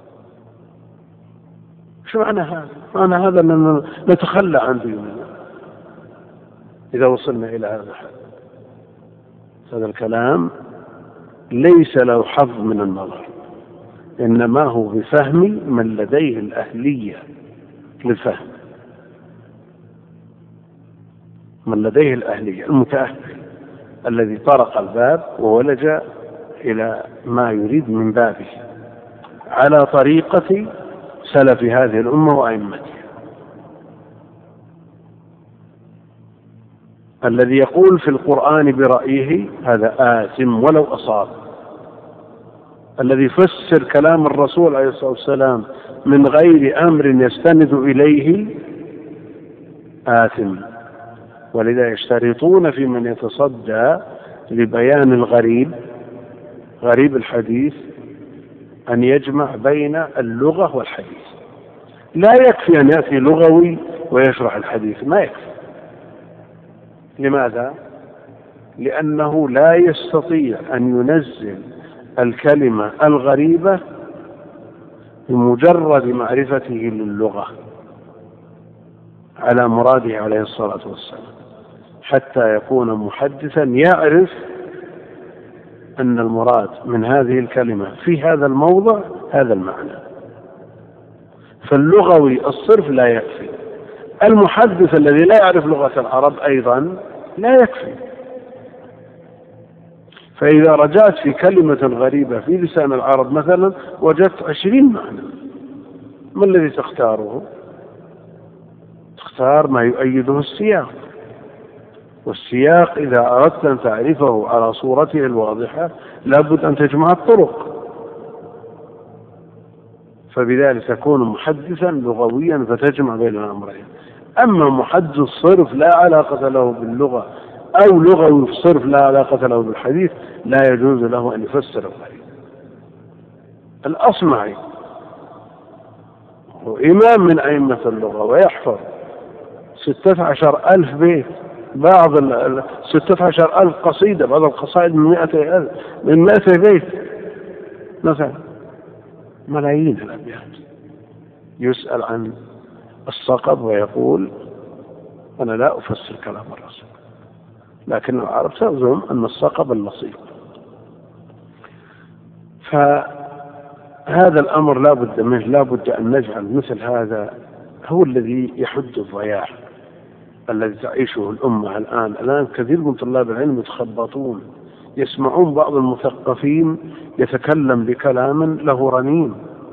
شو معنى هذا؟ معنى هذا أننا نتخلى عن ديننا إذا وصلنا إلى هذا الحد. هذا الكلام ليس له حظ من النظر، إنما هو بفهم من لديه الأهلية للفهم، من لديه الأهلية المتأهل الذي طرق الباب وولج إلى ما يريد من بابه على طريقة سلف هذه الأمة وأئمتها. الذي يقول في القرآن برأيه هذا آثم ولو أصاب. الذي يفسر كلام الرسول عليه الصلاة والسلام من غير أمر يستند إليه آثم. ولذا يشترطون في من يتصدى لبيان الغريب، غريب الحديث، أن يجمع بين اللغة والحديث. لا يكفي أن يأتي لغوي ويشرح الحديث، ما يكفي. لماذا؟ لأنه لا يستطيع أن ينزل الكلمة الغريبة بمجرد معرفته للغة على مراده عليه الصلاة والسلام، حتى يكون محدثا يعرف أن المراد من هذه الكلمة في هذا الموضع هذا المعنى. فاللغوي الصرف لا يكفي. المحدث الذي لا يعرف لغة العرب أيضا لا يكفي. فإذا رجعت في كلمة غريبة في لسان العرب مثلا وجدت عشرين معنى، ما الذي تختاره؟ تختار ما يؤيده السياق، والسياق إذا أردت أن تعرفه على صورته الواضحة لابد أن تجمع الطرق. فبذلك تكون محدثا لغويا فتجمع بين الأمرين. أما محدث صرف لا علاقة له باللغة أو لغوي صرف لا علاقة له بالحديث لا يجوز له أن يفسر الغريب. الأصمعي هو إمام من أئمة اللغة ويحفظ ستة عشر ألف بيت، بعض ستة عشر ألف قصيدة، بعض القصائد من مئة ألف من مئة بيت مثلا، ملايين الأبيات. يسأل عن الصقب ويقول أنا لا أفسر كلام الرسول، لكن العرب تزعم أن الصقب اللصيق. فهذا الأمر لا بد منه، لا بد أن نجعل مثل هذا هو الذي يحد الضياع الذي تعيشه الأمة الآن. الآن كثير من طلاب العلم يتخبطون، يسمعون بعض المثقفين يتكلم بكلام له رنين،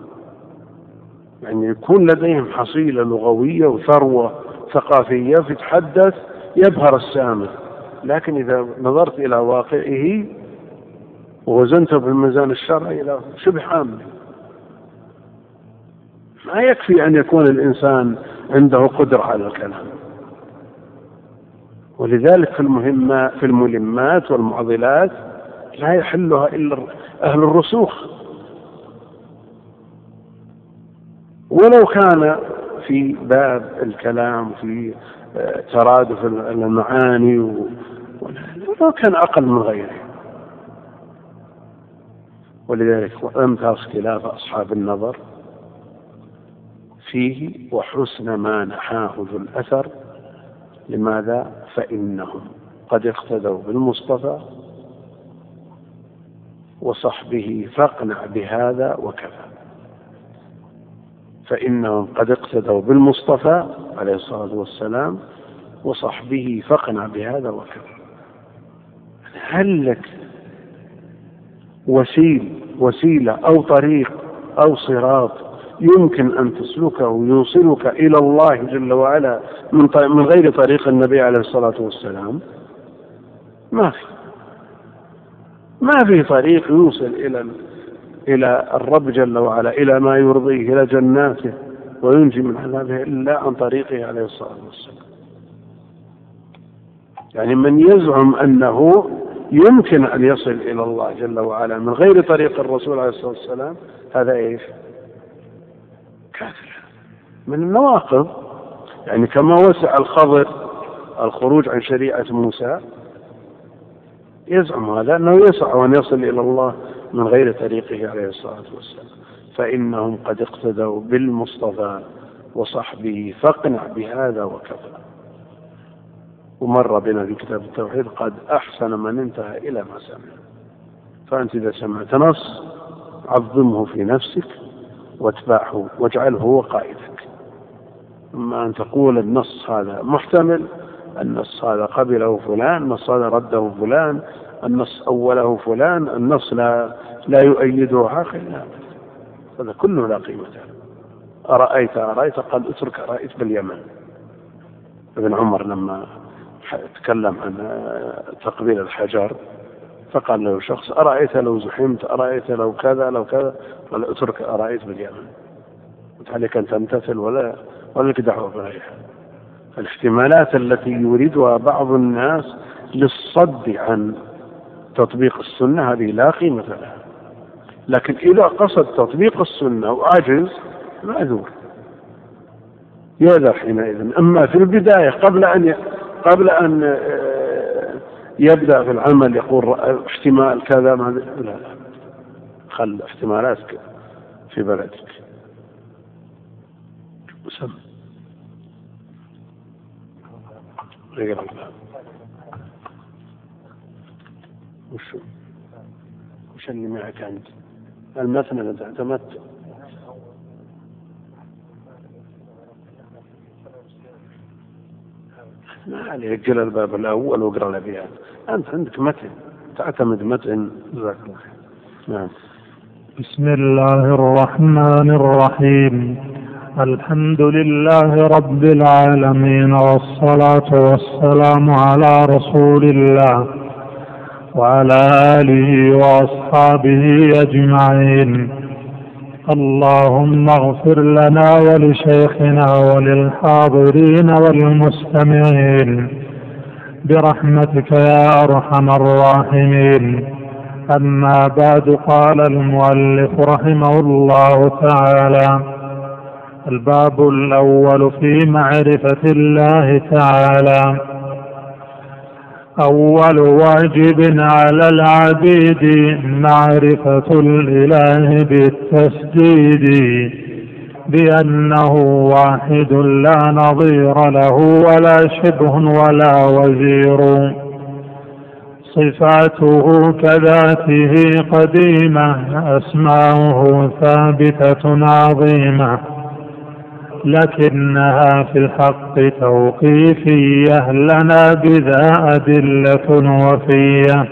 يعني يكون لديهم حصيلة لغوية وثروة ثقافية فتحدث يبهر السامع، لكن إذا نظرت إلى واقعه ووزنته بالميزان الشرعي إلى شبه حامل. ما يكفي أن يكون الإنسان عنده قدرة على الكلام. ولذلك في المهمة في الملمات والمعضلات لا يحلها إلا أهل الرسوخ. ولو كان في باب الكلام في ترادف المعاني ولو كان أقل من غيره. ولذلك وأمثل اختلاف أصحاب النظر فيه وحسن ما نحاه ذو الأثر. لماذا؟ فإنهم قد اقتدوا بالمصطفى وصحبه فاقنع بهذا وكفى. فإنهم قد اقتدوا بالمصطفى عليه الصلاة والسلام وصحبه فاقنع بهذا وكفى. هل لك وسيل وسيلة أو طريق أو صراط يمكن أن تسلكه يوصلك إلى الله جل وعلا من, من غير طريق النبي عليه الصلاة والسلام؟ ما في ما في طريق يوصل إلى إلى الرب جل وعلا، إلى ما يرضيه، إلى جناته وينجي من عذابه إلا عن طريقه عليه الصلاة والسلام. يعني من يزعم أنه يمكن أن يصل إلى الله جل وعلا من غير طريق الرسول عليه الصلاة والسلام هذا إيش؟ كافر. من النواقض. يعني كما وسع الخضر الخروج عن شريعة موسى يزعم هذا أنه يسع أن يصل إلى الله من غير طريقه عليه الصلاة والسلام، فإنهم قد اقتدوا بالمصطفى وصحبه فاقنع بهذا وكفى. ومر بنا في كتاب التوحيد قد أحسن من انتهى إلى ما سمع. فأنت إذا سمعت نص عظمه في نفسك واتبعه واجعله هو قائدك، أما أن تقول النص هذا محتمل، النص هذا قبله فلان، النص هذا رده فلان، النص أوله فلان، النص لا, لا يؤيده عاقل، لا، هذا كله لا قيمة له. أرأيت أرأيت قال اترك أرأيت باليمن. ابن عمر لما تكلم عن تقبيل الحجر فقال له شخص أرأيت لو زحمت، أرأيت لو كذا لو كذا، قال اترك أرأيت باليمن، عليك أن تمتثل ولا ولا لك دعوة بغيرها. الاحتمالات التي يريدها بعض الناس للصد عن تطبيق السنة هذه لا قيمة لها، لكن إذا قصد تطبيق السنة وعجز معذور يعذر حينئذ. أما في البداية قبل أن قبل أن يبدأ في العمل يقول احتمال كذا، ما لا لا، خل احتمالاتك في بلدك. وسم غير الباب وشو وش اللي معك أنت؟ المثنى اللي اعتمدت ما عليه، اجل الباب الأول واقرأ الأبيات. أنت عندك متن تعتمد متن. جزاك الله خير. نعم. بسم الله الرحمن الرحيم. الحمد لله رب العالمين، والصلاة والسلام على رسول الله وعلى آله وأصحابه أجمعين. اللهم اغفر لنا ولشيخنا وللحاضرين والمستمعين برحمتك يا أرحم الراحمين. أما بعد، قال المؤلف رحمه الله تعالى: الباب الأول في معرفة الله تعالى. أول واجب على العبيد معرفة الإله بالتسديد، بأنه واحد لا نظير له ولا شبه ولا وزير. صفاته كذاته قديمة، أسماؤه ثابتة عظيمة، لكنها في الحق توقيفية، لنا بذا أدلة وفية.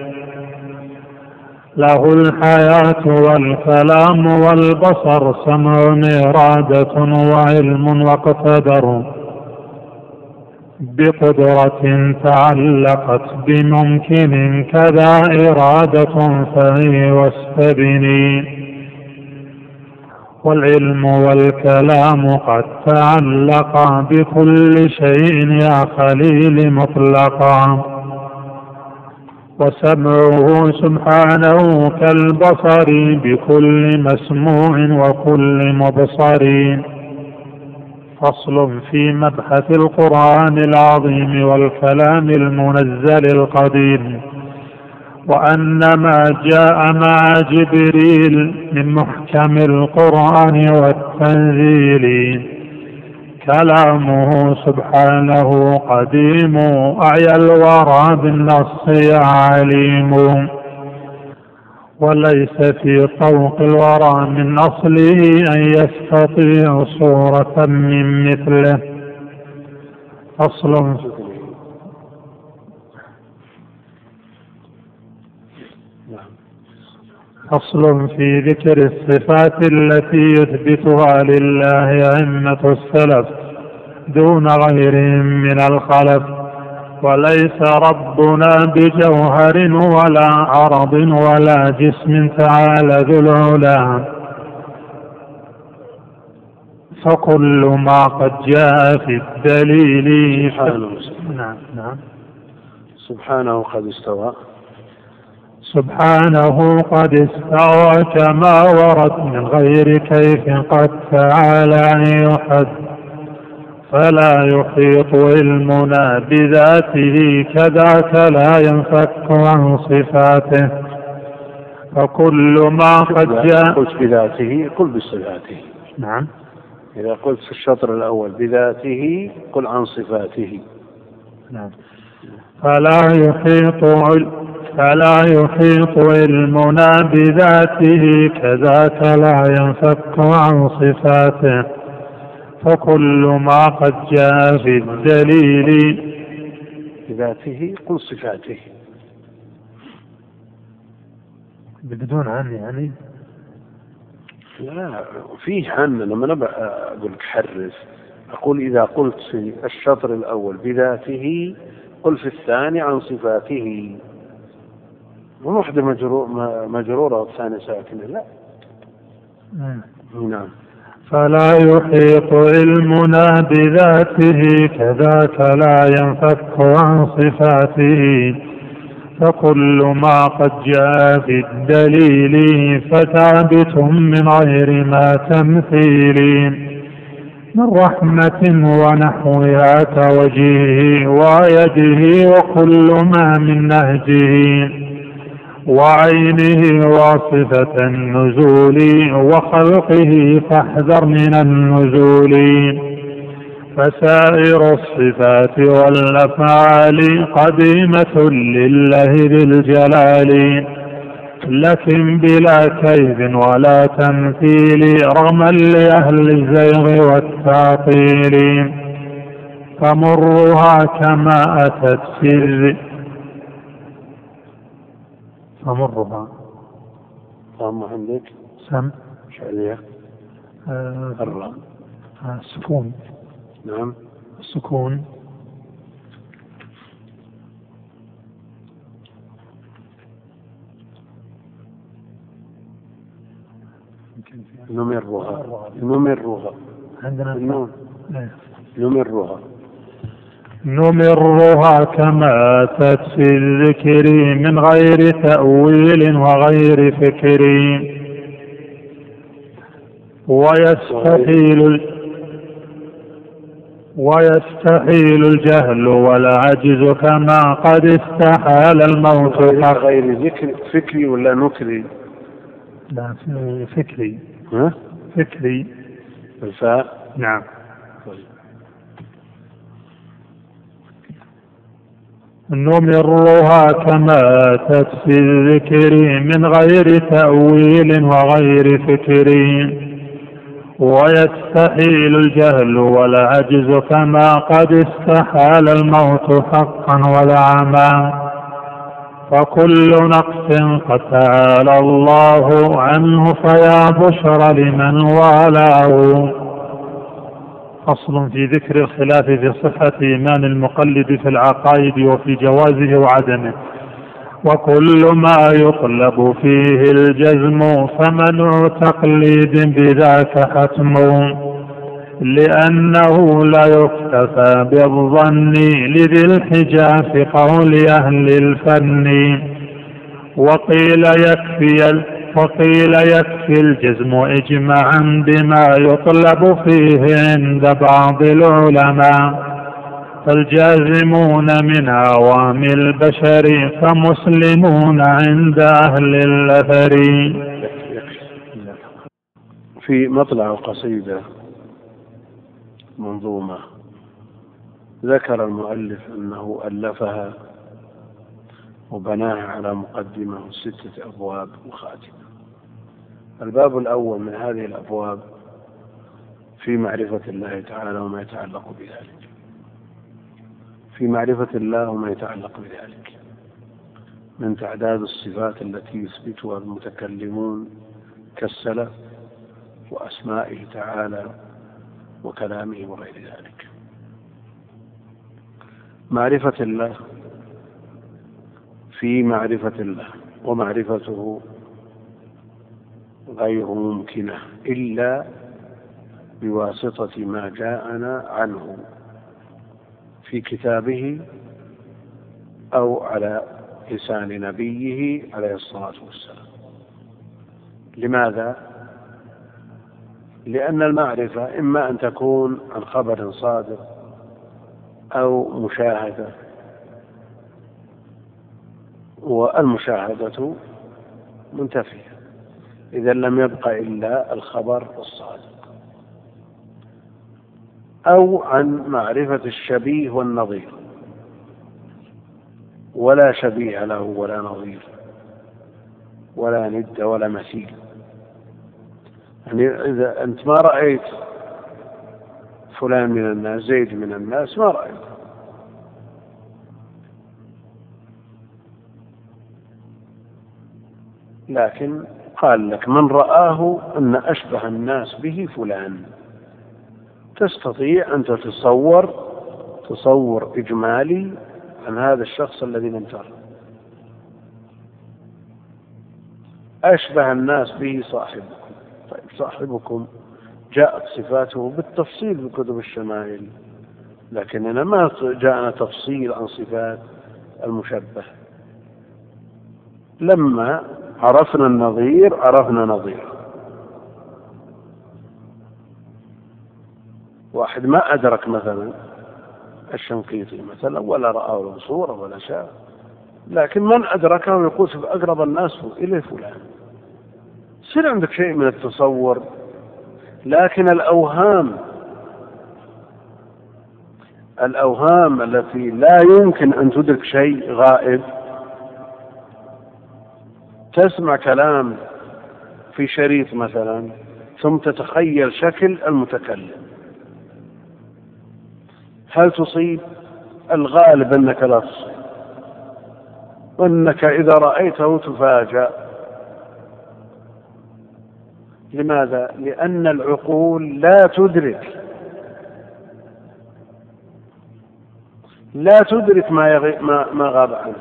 له الحياة والكلام والبصر، سمع إرادة وعلم واقتدر، بقدرة تعلقت بممكن، كذا إرادة فهي واستبني. والعلم والكلام قد تعلقا بكل شيء يا خليل مطلقا. وسمعه سبحانه كالبصر، بكل مسموع وكل مبصر. فصل في مبحث القرآن العظيم والكلام المنزل القديم. وأن ما جاء مع جبريل من محكم القرآن والتنزيل، كلامه سبحانه قديم، أعيا الورى بالنص عليم. وليس في طوق الورى من أصله أن يستطيع صورة من مثله. فصل فصل في ذكر الصفات التي يثبتها لله أئمة السلف دون غيرهم من الخلف. وليس ربنا بجوهر ولا عرض ولا جسم تعالى ذو العلا، فكل ما قد جاء في الدليل. نعم نعم. سبحانه قد استوى، سبحانه قد استوى كما ورد من غير كيف قد تعالى أن يحد. فلا يحيط علمنا بذاته كذاك لا ينفك عن صفاته. فكل ما قد جاء قلت بذاته قل بصفاته. نعم. إذا قلت في الشطر الأول بذاته قل عن صفاته. نعم. فلا يحيط فلا يحيط علمنا بذاته كذاك لا ينفك عن صفاته. فكل ما قد جاء في الدليل بذاته قل صفاته بدون عن يعني. لا فيه عن، لما أنا أقول لك حرف أقول إذا قلت في الشطر الأول بذاته قل في الثاني عن صفاته، وواحدة مجرورة والثانية ساكنة. لا. نعم. فلا يحيط علمنا بذاته كذاك لا ينفك عن صفاته. فكل ما قد جاء في الدليل فثابت من غير ما تمثيل، من رحمة ونحوها كوجهه ويده وكل ما من نهجه وعينه وصفة النزول وخلقه فاحذر من النزول. فسائر الصفات والأفعال قديمة لله ذي الجلال، لكن بلا كيف ولا تمثيل رغما لأهل الزيغ والتعطيل. فمرها كما أتت في الذ فمرها فهم عندك سم شعلية آه الراء آه سكون. نعم. السكون نمرها نمرها عندنا النون نمرها نمرها كما أتت في الذكر من غير تأويل وغير فكر. ويستحيل ويستحيل الجهل والعجز كما قد استحال الموت. غير ذكر فكري ولا نكري؟ لا فكري. ها؟ فكري الفاء. نعم. نمرها كما أتت في الذكر من غير تأويل وغير فكر. ويستحيل الجهل والعجز كما قد استحال الموت حقا والعمى. فكل نقص قد تعالى الله عنه فيا بشر لمن والاه. فصل في ذكر الخلاف في صحة إيمان المقلد في العقائد وفي جوازه وعدمه. وكل ما يطلب فيه الجزم فمنع تقليد بذاك حتم، لأنه لا يكتفى بالظن لذي الحجة في قول أهل الفن. وقيل يكفي وقيل يكفي الجزم إجماعا بما يطلب فيه عند بعض العلماء. فالجازمون من عوام البشر فمسلمون عند أهل الأثر. في مطلع قصيدة منظومة ذكر المؤلف أنه ألفها وبناها على مقدمة ستة أبواب وخاتمة. الباب الأول من هذه الأبواب في معرفة الله تعالى وما يتعلق بذلك، في معرفة الله وما يتعلق بذلك من تعداد الصفات التي يثبتها المتكلمون كالسلف وأسمائه تعالى وكلامه وغير ذلك. معرفة الله، في معرفة الله ومعرفته غير ممكنة إلا بواسطة ما جاءنا عنه في كتابه أو على لسان نبيه عليه الصلاة والسلام. لماذا؟ لأن المعرفة إما أن تكون عن خبر صادق أو مشاهدة، والمشاهدة منتفية، إذا لم يبق إلا الخبر الصادق، أو عن معرفة الشبيه والنظير، ولا شبيه له ولا نظير ولا ند ولا مثيل. يعني إذا أنت ما رأيت فلان من الناس، زيد من الناس، ما رأيت، لكن قال لك من رآه أن أشبه الناس به فلان، تستطيع أن تتصور تصور إجمالي عن هذا الشخص الذي لم تره. أشبه الناس به صاحبكم. طيب صاحبكم جاءت صفاته بالتفصيل بكتب الشمائل، لكننا ما جاءنا تفصيل عن صفات المشبه. لما عرفنا النظير عرفنا نظير. واحد ما أدرك مثلا الشنقيطي مثلا ولا رآه له صورة ولا شيء، لكن من أدركه يقول في أقرب الناس إليه فلان، يصير عندك شيء من التصور. لكن الأوهام الأوهام التي لا يمكن أن تدرك شيء غائب، تسمع كلام في شريط مثلا ثم تتخيل شكل المتكلم، هل تصيب؟ الغالب أنك لا تصيب، وأنك إذا رأيته تفاجأ. لماذا؟ لأن العقول لا تدرك لا تدرك ما, يغي... ما... ما غاب عنه.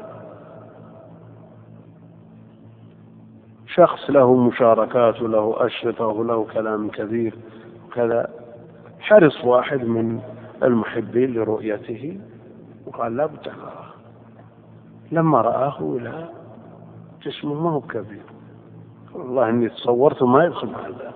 شخص له مشاركات وله أشرطة وله كلام كبير وكذا، حرص واحد من المحبين لرؤيته وقال لا بد أن أراه. لما رآه لا، جسمه ما هو كبير، والله إني تصورته ما يدخل مع الباب.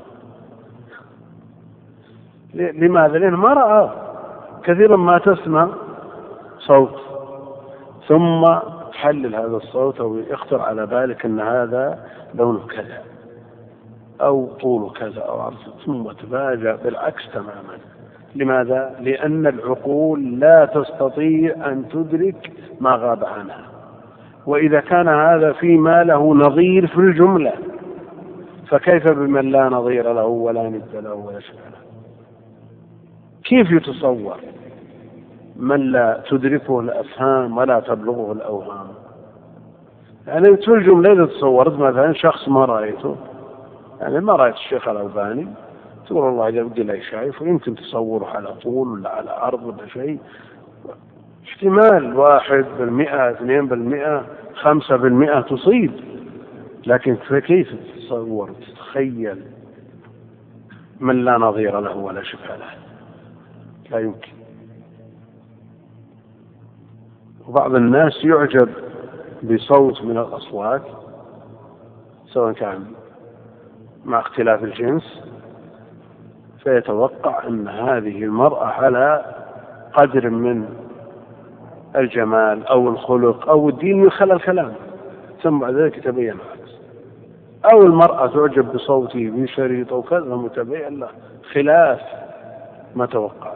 لماذا؟ لأنه ما رآه. كثيرا ما تسمع صوت ثم تحلل هذا الصوت أو يخطر على بالك أن هذا لونه كذا أو طوله كذا أو عرضه، ثم تفاجأ بالعكس تماما. لماذا؟ لأن العقول لا تستطيع أن تدرك ما غاب عنها. وإذا كان هذا فيما له نظير في الجملة، فكيف بمن لا نظير له ولا ند له ولا شبه له؟ كيف يتصور من لا تدركه الأفهام ولا تبلغه الأوهام؟ يعني في الجملة إذا تصورت مثلا شخص ما رأيته، يعني ما رأيت الشيخ الألباني، تقول والله إذا بدي لا شايف، ويمكن تصوره على طول ولا على عرض ولا شيء، احتمال واحد بالمئة اثنين بالمئة خمسة بالمئة تصيب، لكن كيف تتصور تتخيل من لا نظير له ولا شبه له؟ لا يمكن. وبعض الناس يعجب بصوت من الأصوات سواء كان مع اختلاف الجنس، فيتوقع أن هذه المرأة على قدر من الجمال أو الخلق أو الدين من خلال الكلام، ثم بعد ذلك تبين العكس. أو المرأة تعجب بصوته بشريط أو كذا متبين له خلاف ما توقع.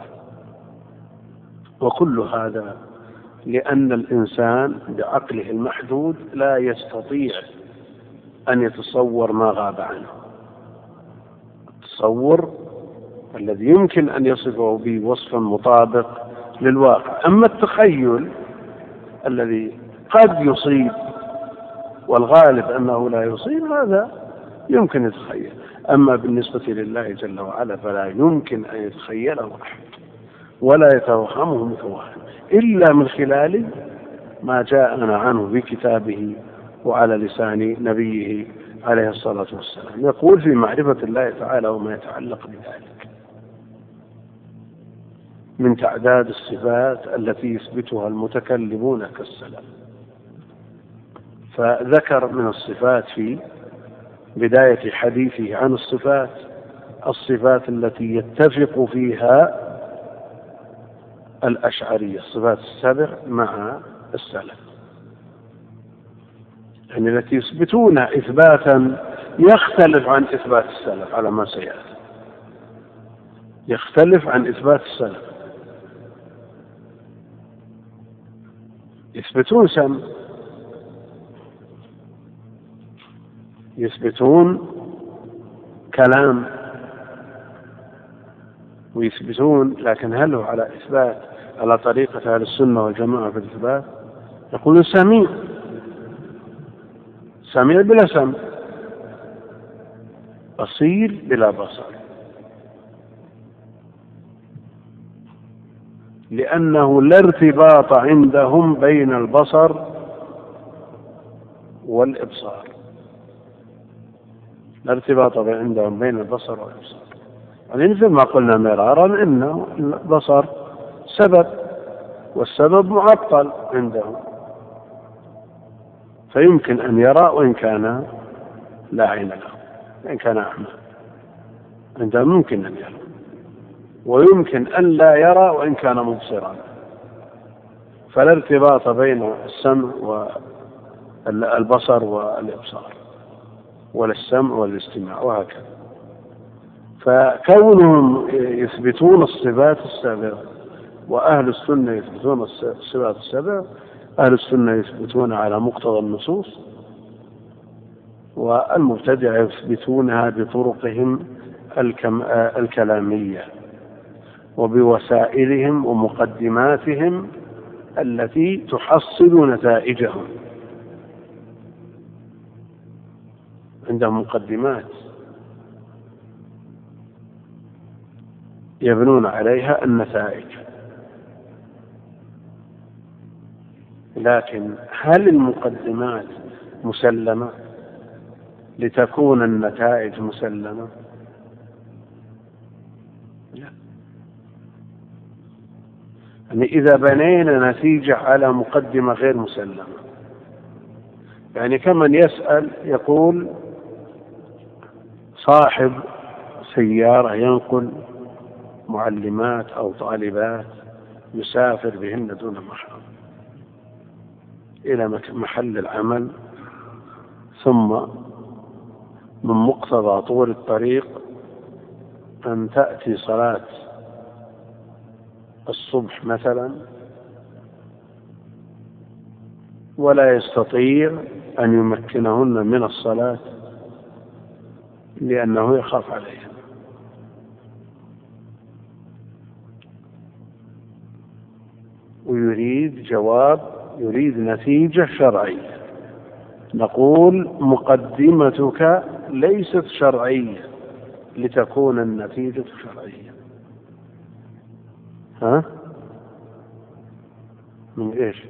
وكل هذا لأن الإنسان بعقله المحدود لا يستطيع أن يتصور ما غاب عنه. التصور الذي يمكن أن يصفه به وصفا مطابق للواقع. أما التخيل الذي قد يصيب والغالب أنه لا يصيب، هذا يمكن يتخيل. أما بالنسبة لله جل وعلا فلا يمكن أن يتخيله أحد ولا يتوهمه متوهم إلا من خلال ما جاءنا عنه في كتابه وعلى لسان نبيه عليه الصلاة والسلام. يقول في معرفة الله تعالى وما يتعلق بذلك من تعداد الصفات التي يثبتها المتكلمون كالسلف. فذكر من الصفات في بداية حديثه عن الصفات الصفات التي يتفق فيها الأشعرية، الصفات السبع مع السلف، يعني التي يثبتون إثباتا يختلف عن إثبات السلف على ما سيأتي، يختلف عن إثبات السلف. يثبتون سمع، يثبتون كلام، ويثبتون، لكن هل هو على إثبات على طريقة أهل السنة والجماعة في الإثبات؟ يقولون سميع، سميع بلا سمع، بصير بلا بصر، لأنه لا ارتباط عندهم بين البصر والإبصار، لا ارتباط عندهم بين البصر والإبصار. يعني مثل ما قلنا مرارا إن البصر سبب، والسبب معطل عندهم، فيمكن أن يرى وإن كان لا عين له، وإن كان أعمى عندهم ممكن أن يرى، ويمكن أن لا يرى وإن كان مبصرا. فلا ارتباط بين السمع والبصر والإبصار، ولا السمع والاستماع، وهكذا. فكونهم يثبتون الصفات السبع وأهل السنة يثبتون الصفات السبع، أهل السنة يثبتون على مقتضى النصوص، والمبتدعة يثبتونها بطرقهم الكلامية وبوسائلهم ومقدماتهم التي تحصل نتائجهم. عندهم مقدمات يبنون عليها النتائج، لكن هل المقدمات مسلمة لتكون النتائج مسلمة؟ لا. يعني إذا بنينا نتيجة على مقدمة غير مسلمة، يعني كمن يسأل يقول صاحب سيارة ينقل معلمات أو طالبات يسافر بهن دون محرم إلى محل العمل، ثم من مقتضى طول الطريق أن تأتي صلاة الصبح مثلا، ولا يستطيع أن يمكنهن من الصلاة لأنه يخاف عليها، ويريد جواب، يريد نتيجة شرعية. نقول مقدمتك ليست شرعية لتكون النتيجة شرعية. ها؟ من إيش؟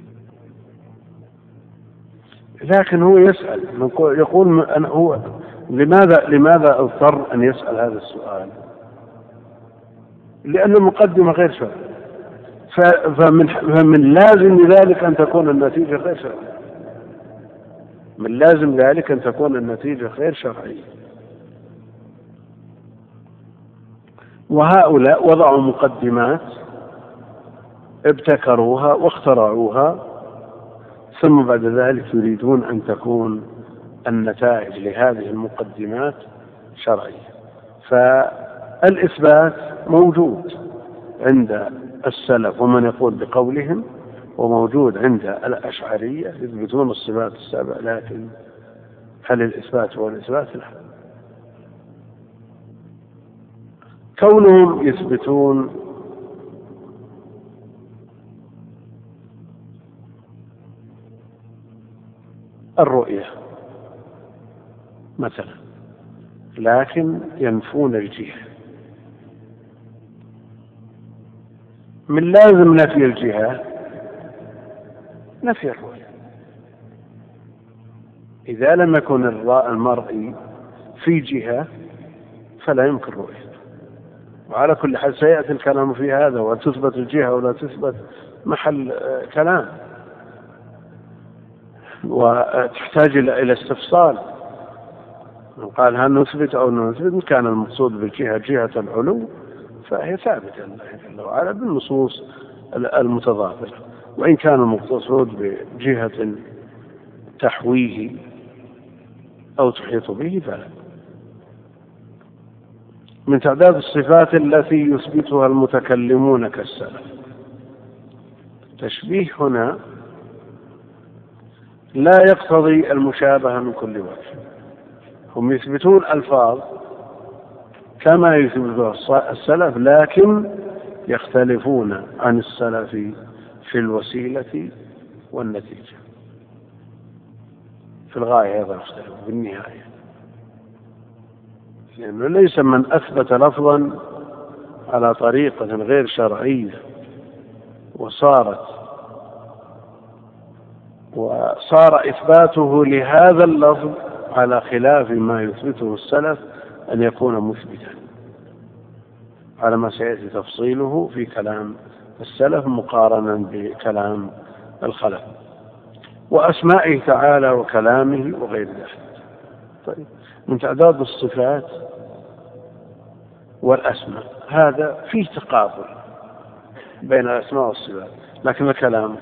لكن هو يسأل، يقول أنا هو لماذا لماذا اضطر أن يسأل هذا السؤال؟ لأن المقدمة غير شرعية، فمن فمن لازم ذلك أن تكون النتيجة غير شرعية، من لازم ذلك أن تكون النتيجة غير شرعية. وهؤلاء وضعوا مقدمات ابتكروها واخترعوها، ثم بعد ذلك يريدون أن تكون النتائج لهذه المقدمات شرعية. فالإثبات موجود عند السلف ومن يقول بقولهم، وموجود عند الأشعرية يثبتون الصفات السبع، لكن هل الإثبات هو الإثبات؟ لا. كونهم يثبتون الرؤية مثلا، لكن ينفون الجهة، من لازم نفي الجهة نفي الرؤية. إذا لم يكن المرئي في جهة فلا يمكن رؤية. وعلى كل حال سيأتي الكلام في هذا، وتثبت الجهة ولا تثبت محل كلام، وتحتاج إلى استفصال. من قال هل نثبت أو نثبت، إن كان المقصود بالجهة جهة العلو فهي ثابتة لله جل وعلا بالنصوص المتضافرة، وإن كان المقصود بجهة تحويه أو تحيط به فلا. من تعداد الصفات التي يثبتها المتكلمون كالسلف. تشبيه هنا لا يقتضي المشابهة من كل وجه، هم يثبتون ألفاظ كما يثبتها السلف، لكن يختلفون عن السلف في الوسيلة والنتيجة، في الغاية أيضا يختلفون بالنهاية، لأنه ليس من أثبت لفظا على طريقة غير شرعية وصارت وصار إثباته لهذا اللفظ على خلاف ما يثبته السلف أن يكون مثبتا، على ما سيأتي تفصيله في كلام السلف مقارنا بكلام الخلف، وأسمائه تعالى وكلامه وغير ذلك. طيب، من تعداد الصفات والأسماء هذا فيه تقابل بين الأسماء والصفات، لكن الكلام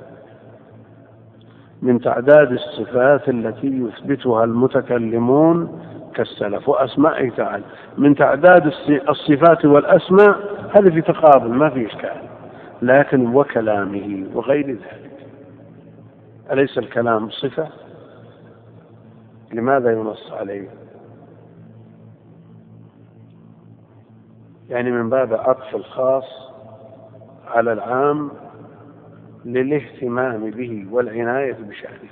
من تعداد الصفات التي يثبتها المتكلمون كالسلف، وأسمائه تعالى من تعداد الصفات والأسماء هذا في تقابل ما في إشكال، لكن وكلامه وغير ذلك. أليس الكلام صفة؟ لماذا ينص عليه؟ يعني من باب عطف الخاص على العام للاهتمام به والعناية بشأنه،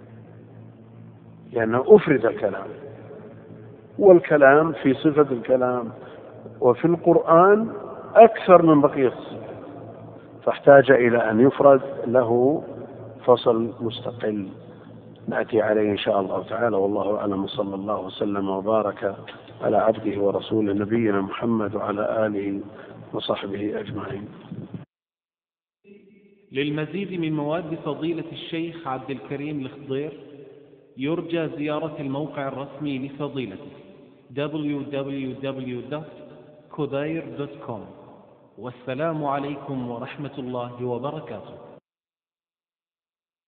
لأنه أفرد الكلام، والكلام في صفة الكلام وفي القرآن أكثر من بقية الصفات، فاحتاج إلى أن يفرد له فصل مستقل نأتي عليه إن شاء الله تعالى. والله أعلم، صلى الله وسلم وبارك على عبده ورسوله نبينا محمد وعلى آله وصحبه أجمعين. للمزيد من مواد فضيلة الشيخ عبد الكريم الخضير يرجى زيارة الموقع الرسمي لفضيلته دبليو دبليو دبليو دوت كوداير دوت كوم. والسلام عليكم ورحمة الله وبركاته.